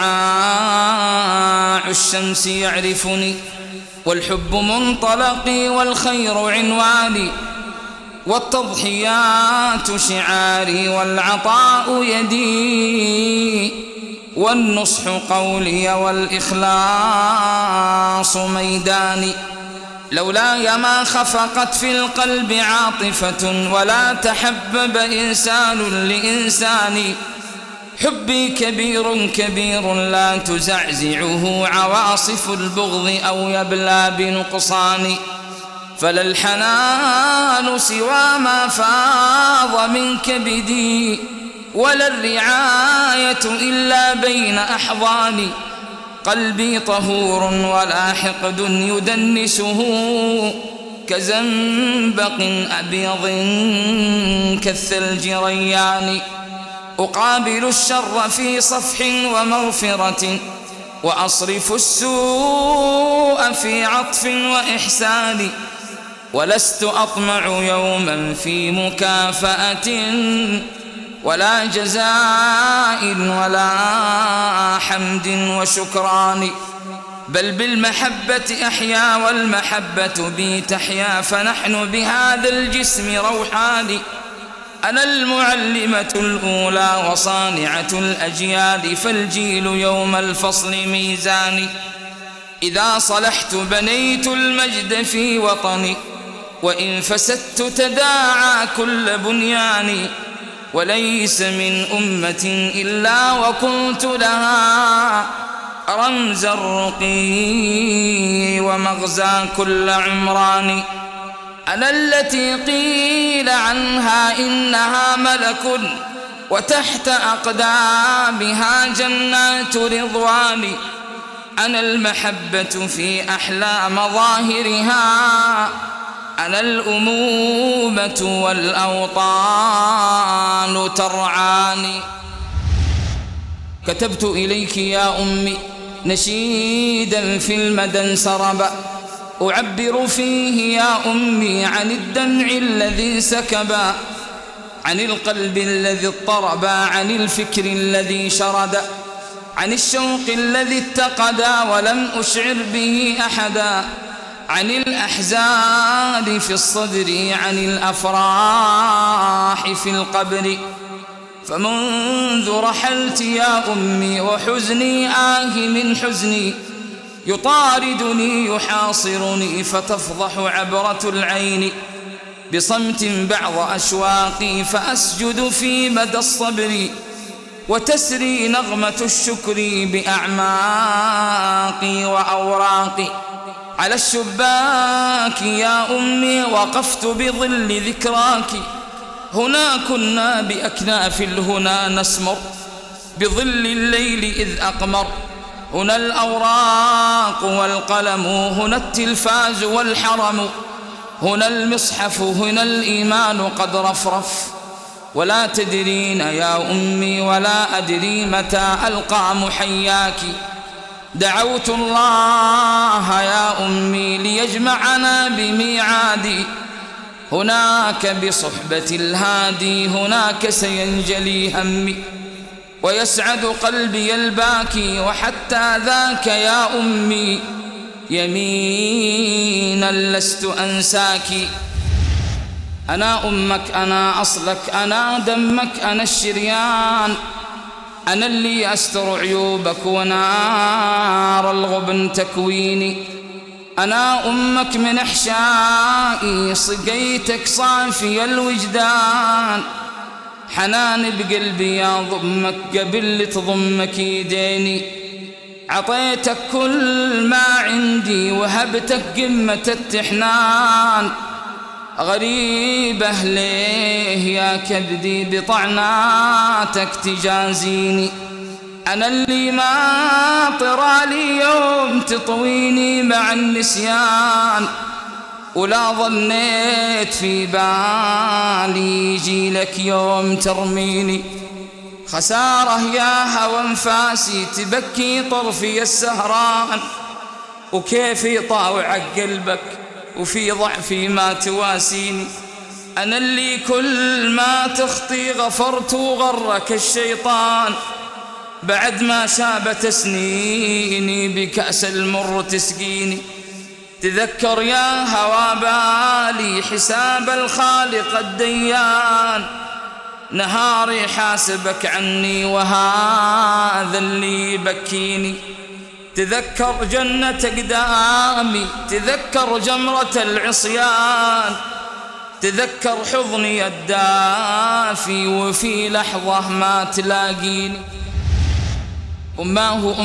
فشعاع الشمس يعرفني والحب منطلقي والخير عنواني والتضحيات شعاري والعطاء يدي والنصح قولي والإخلاص ميداني لولاي ما خفقت في القلب عاطفة ولا تحبب إنسان لإنسان حبي كبير كبير لا تزعزعه عواصف البغض أو يبلى بنقصان فلا الحنان سوى ما فاض من كبدي ولا الرعاية إلا بين أحضاني قلبي طهور ولا حقد يدنسه كزنبق أبيض كالثلج ريان أقابل الشر في صفح ومغفرة وأصرف السوء في عطف وإحسان ولست أطمع يوما في مكافأة ولا جزاء ولا حمد وشكران بل بالمحبة أحيا والمحبة بي تحيا فنحن بهذا الجسم روحان أنا المعلمة الأولى وصانعة الأجيال فالجيل يوم الفصل ميزاني إذا صلحت بنيت المجد في وطني وإن فسدت تداعى كل بنياني وليس من أمة إلا وكنت لها رمز الرقي ومغزى كل عمران أنا التي قيل عنها إنها ملك وتحت أقدامها جنات رضوان. أنا المحبة في أحلى مظاهرها، أنا الأمومة والأوطان ترعاني. كتبت إليك يا أمي نشيدا في المدى انسربا، أعبر فيه يا أمي عن الدمع الذي سكبا، عن القلب الذي اضطربا، عن الفكر الذي شردا، عن الشوق الذي اتقدا ولم أشعر به أحدا، عن الأحزان في الصدر، عن الأفراح في القبر. فمنذ رحلت يا أمي وحزني آه من حزني، يطاردني يحاصرني فتفضح عبرة العين. بصمت بعض أشواقي فأسجد في مدى الصبر، وتسري نغمة الشكر بأعماقي وأوراقي. على الشباك يا أمي وقفت بظل ذكراك، هنا كنا بأكناف الهنا نسمر، بظل الليل إذ أقمر. هنا الأوراق والقلم، هنا التلفاز والحرم، هنا المصحف، هنا الإيمان قد رفرف. ولا تدرين يا أمي ولا أدري متى ألقى محياك. دعوت الله يا أمي ليجمعنا بميعاد، هناك بصحبة الهادي، هناك سينجلي همي ويسعد قلبي الباكي. وحتى ذاك يا أمي يمينا لست أنساك. أنا أمك، أنا أصلك، أنا دمك، أنا الشريان، أنا اللي أستر عيوبك ونار الغبن تكويني. أنا أمك من أحشائي، صقيتك صافي الوجدان، حنان بقلبي يا ضمك قبل تضمك يديني. عطيتك كل ما عندي وهبتك قمة التحنان، غريبة ليه يا كبدي بطعناتك تجازيني. أنا اللي ما طرالي يوم تطويني مع النسيان، ولا ظنيت في بالي يجي لك يوم ترميني. خسارة يا هوى انفاسي تبكي طرفي السهران، وكيف يطاوع قلبك وفي ضعفي ما تواسيني. أنا اللي كل ما تخطي غفرت وغرك الشيطان، بعد ما شابت سنيني بكأس المر تسقيني. تذكر يا هوى بالي حساب الخالق الديان، نهاري حاسبك عني وهذا اللي يبكيني. تذكر جنة قدامي، تذكر جمرة العصيان، تذكر حضني الدافي وفي لحظة ما تلاقيني. أماه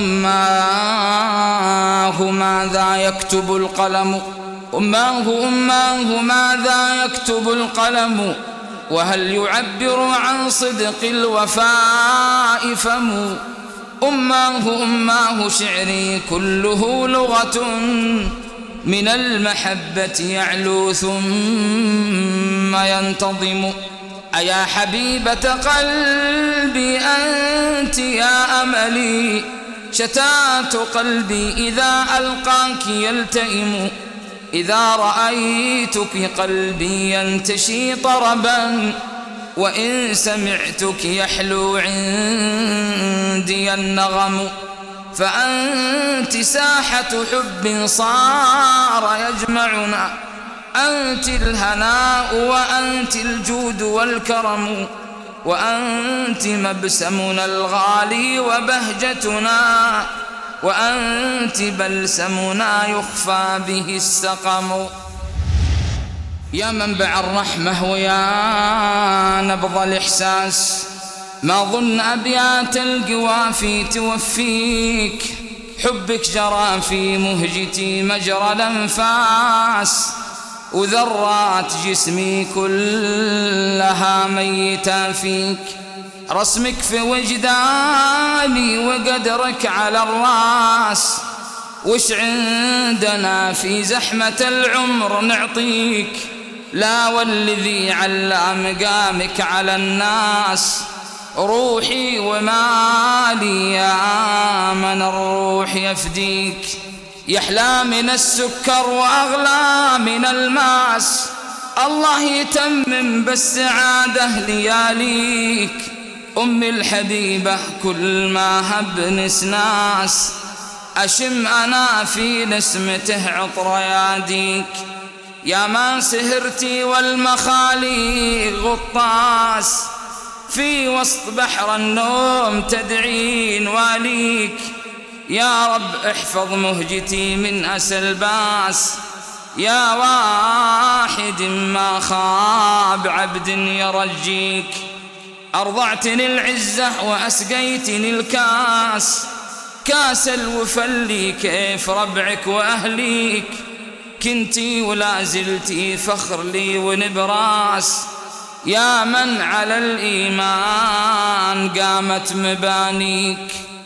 أماه ماذا يكتب القلم، أماه أماه ماذا يكتب القلم، وهل يعبر عن صدق الوفاء فم. أماه أماه شعري كله لغة من المحبة يعلو ثم ينتظم. أيا حبيبة قلبي أنت يا أملي، شتات قلبي إذا ألقاك يلتئم. إذا رأيتك قلبي ينتشي طربا، وإن سمعتك يحلو عندي النغم. فأنت ساحة حب صار يجمعنا، أنت الهناء وأنت الجود والكرم، وأنت مبسمنا الغالي وبهجتنا، وأنت بلسمنا يخفى به السقم. يا منبع الرحمة ويا نبض الإحساس، ما ظن أبيات القوافي توفيك. حبك جرى في مهجتي مجرى الأنفاس، وذرات جسمي كلها ميتة فيك، رسمك في وجداني وقدرك على الراس، وش عندنا في زحمة العمر نعطيك؟ لا والذي على مقامك على الناس، روحي ومالي يا من الروح يفديك، يحلى من السكر وأغلى من الماس، الله يتمم بالسعادة لياليك، أمي الحبيبة كل ما هب نسناس، أشم أنا في نسمته عطر ياديك، يا ما سهرتي والمخالي غطاس، في وسط بحر النوم تدعين واليك، يا رب احفظ مهجتي من أسى الباس، يا واحد ما خاب عبد يرجيك، أرضعتني العزة وأسقيتني الكاس، كاس الوفلي كيف ربعك وأهليك، كنتي ولا زلتي فخر لي ونبراس، يا من على الإيمان قامت مبانيك.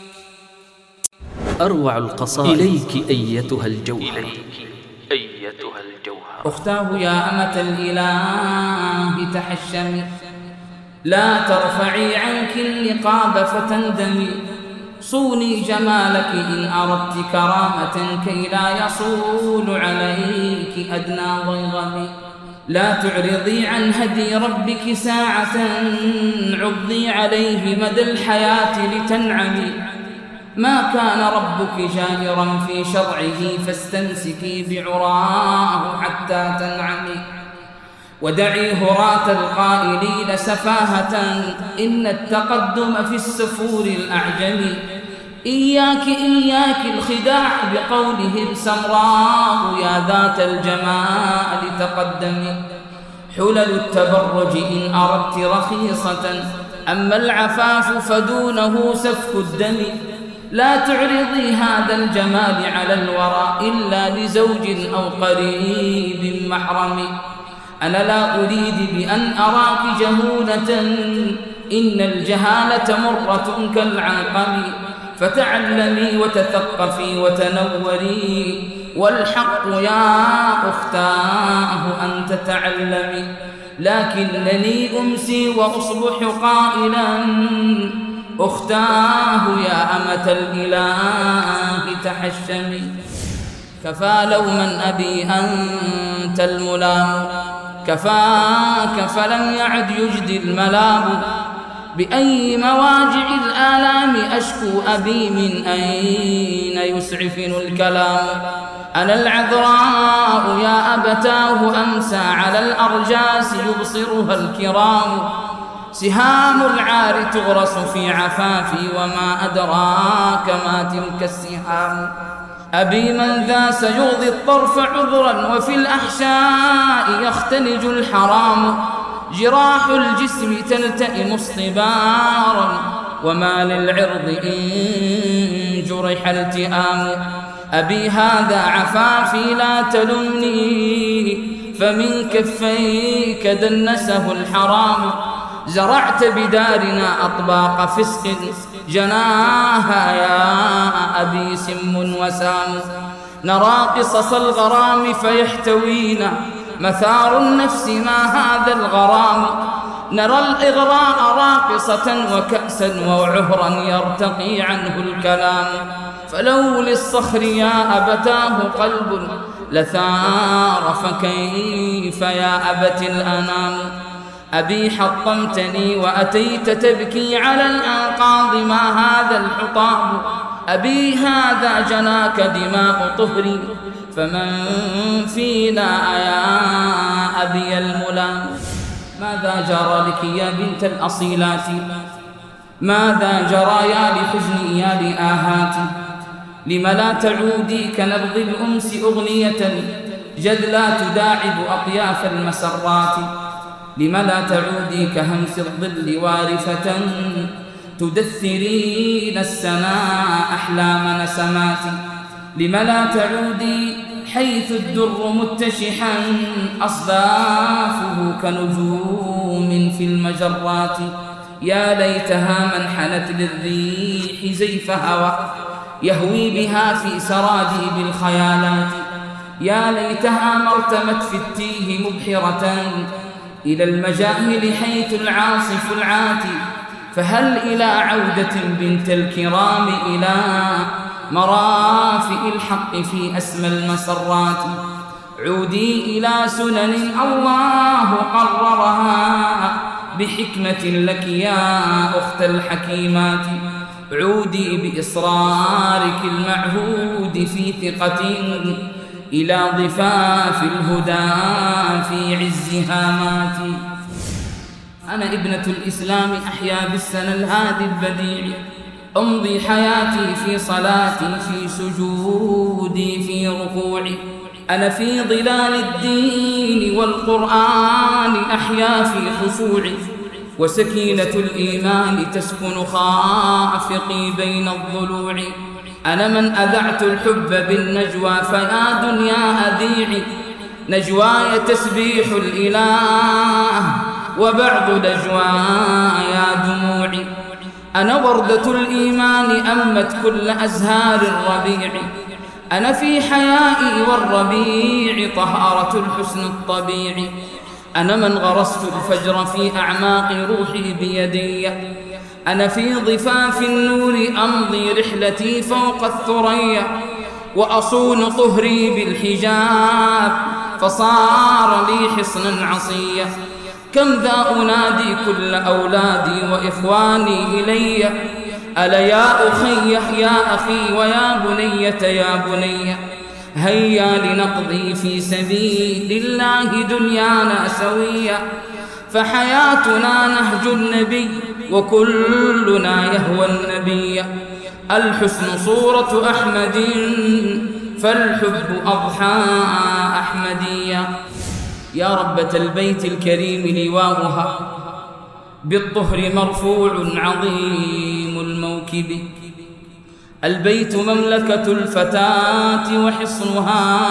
أروع القصائد إليك أيتها الجوهر، أيتها الجوهر. أختاه يا أمة الإله تحشمي، لا ترفعي عنك النقاب فتندمي، صوني جمالك إن أردت كرامة، كي لا يصول عليك أدنى ضيغم، لا تعرضي عن هدي ربك ساعة، عضي عليه مدى الحياة لتنعمي، ما كان ربك جائرا في شرعه، فاستمسكي بعراه حتى تنعمي، ودعي هراة القائلين سفاهة، إن التقدم في السفور الأعجم، إياك إياك الخداع بقولهم سمراء، يا ذات الجمال تقدمي، حلل التبرج إن أردت رخيصة، أما العفاف فدونه سفك الدم، لا تعرضي هذا الجمال على الورى إلا لزوج أو قريب محرم، أنا لا أريد بأن أراك جهولة، إن الجهالة مرة كالعنقم، فتعلمي وتثقفي وتنوري، والحق يا أختاه أن تتعلمي، لكنني أمسي وأصبح قائلا، أختاه يا أمة الإله تحشمي، كفى لوما أبي أنت الملام، كفاك فلم يعد يجدي الملام، بأي مواجع الآلام أشكو أبي، من أين يسعفن الكلام، أنا العذراء يا أبتاه أمسى على الأرجاس يبصرها الكرام، سهام العار تغرس في عفافي، وما أدراك ما تلك السهام، أبي من ذا سيغضي الطرف عذرا، وفي الأحشاء يختلج الحرام، جراح الجسم تلتئم اصطبارا، وما للعرض إن جرح التئام، أبي هذا عفافي لا تلمني، فمن كفيك دنسه الحرام، زرعت بدارنا أطباق فسق، جناها يا أبي سم وسام، نرى قصص الغرام فيحتوينا، مثار النفس ما هذا الغرام، نرى الإغراء راقصة وكأسا وعهرا يرتقي عنه الكلام، فلو للصخر يا أبتاه قلب لثار، فكيف يا أبت الأنام، أبي حطمتني وأتيت تبكي على الأنقاض، ما هذا الحطام، أبي هذا جناك دماء طهري، فمن فينا يا أبي الملام، ماذا جرى لك يا بنت الأصيلات، ماذا جرى يا لحزني يا لآهاتي، لم لا تعودي كنبض الأمس أغنية، جد لا تداعب أطياف المسرات، لم لا تعودي كهمس الظل وارفة، تدثرين السماء أحلام نسمات، لم لا تعودي حيث الدر متشحا أصدافه كنجوم في المجرات. يا ليتها من حنت للريح زيف هوى يهوي بها في سراديب الخيالات. يا ليتها ما ارتمت في التيه مبحرة إلى المجاهل حيث العاصف العاتي. فهل إلى عودة بنت الكرام إلى مرافئ الحق في أسمى المسرات. عودي إلى سنن الله قررها بحكمة لك يا أخت الحكيمات. عودي بإصرارك المعهود في ثقة إلى ضفاف الهدى في عز هامات. أنا ابنة الإسلام أحيا بالسنة الهادي البديع. أمضي حياتي في صلاتي في سجودي في ركوعي. أنا في ظلال الدين والقرآن أحيا في خشوعي. وسكينة الإيمان تسكن خافقي بين الضلوع. أنا من أذعت الحب بالنجوى فيا دنيا أذيعي. نجواي تسبيح الإله وبعض نجوايا دموعي. أنا وردة الإيمان أمت كل أزهار الربيع. أنا في حيائي والربيع طهارة الحسن الطبيعي. أنا من غرست الفجر في أعماق روحي بيدي. أنا في ضفاف النور أمضي رحلتي فوق الثريا. وأصون طهري بالحجاب فصار لي حصنا عصيا. كم ذا أنادي كل أولادي وإخواني إلي. ألا يا أخي يا أخي ويا بنية يا بني هيا لنقضي في سبيل الله دنيانا سويا. فحياتنا نهج النبي وكلنا يهوى النبي. الحسن صورة أحمد فالحب أضحى أحمديا. يا ربة البيت الكريم لواؤها بالطهر مرفوع عظيم الموكب. البيت مملكة الفتاة وحصنها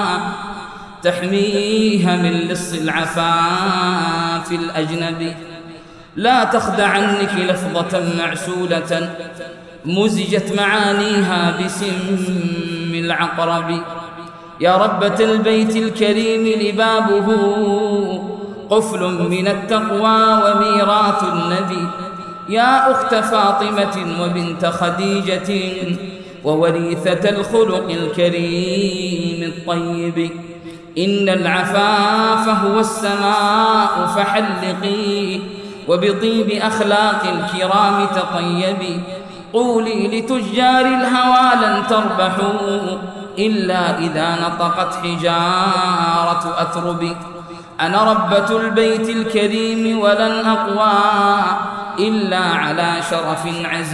تحميها من لص العفاف الأجنبي. لا تخدعنك لفظة معسولة مزجت معانيها بسم العقرب. يا ربة البيت الكريم لبابه قفل من التقوى وميراث النبي. يا أخت فاطمة وبنت خديجة ووريثة الخلق الكريم الطيب. إن العفاف هو السماء فحلقي وبطيب أخلاق الكرام تطيبي. قولي لتجار الهوى لن تربحوا إلا إذا نطقت حجارة أثرب. أنا ربة البيت الكريم ولن أقوى إلا على شرف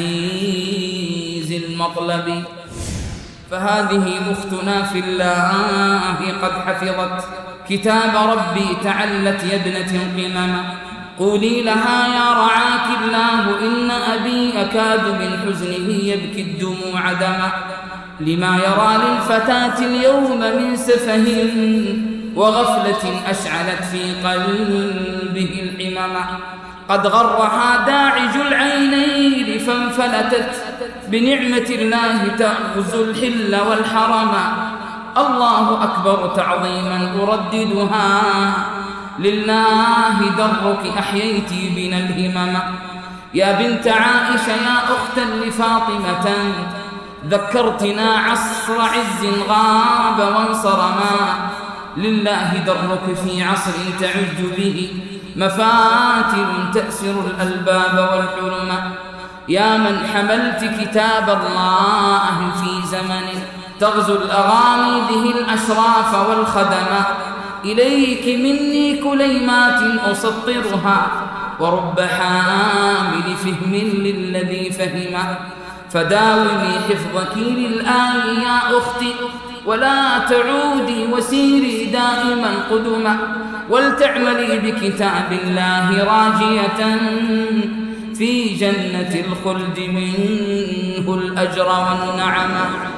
عزيز المطلب. فهذه أختنا في الله قد حفظت كتاب ربي تعلت يا ابنة القمم. قولي لها يا رعاك الله إن أبي أكاد من حزنه يبكي الدموع دما. لما يرى للفتاة اليوم من سفه وغفلة أشعلت في قلبه الحمم. قد غرها داعج العينين فانفلتت بنعمة الله تأخذ الحل والحرم. الله أكبر تعظيما أرددها لله درك أحييت بنا الهمم. يا بنت عائشة يا أختا لفاطمة ذكرتنا عصر عز غاب وانصرما. لله درك في عصر تعج به مفاتن تأسر الألباب والحرم. يا من حملت كتاب الله في زمن تغزو الأغاني به الأشراف والخدم. إليك مني كليمات أسطرها ورب حامل فهم للذي فهم. فداومي حفظك للآي يا أختي ولا تعودي وسيري دائما قدما. ولتعملي بكتاب الله راجية في جنة الخلد منه الأجر والنعم.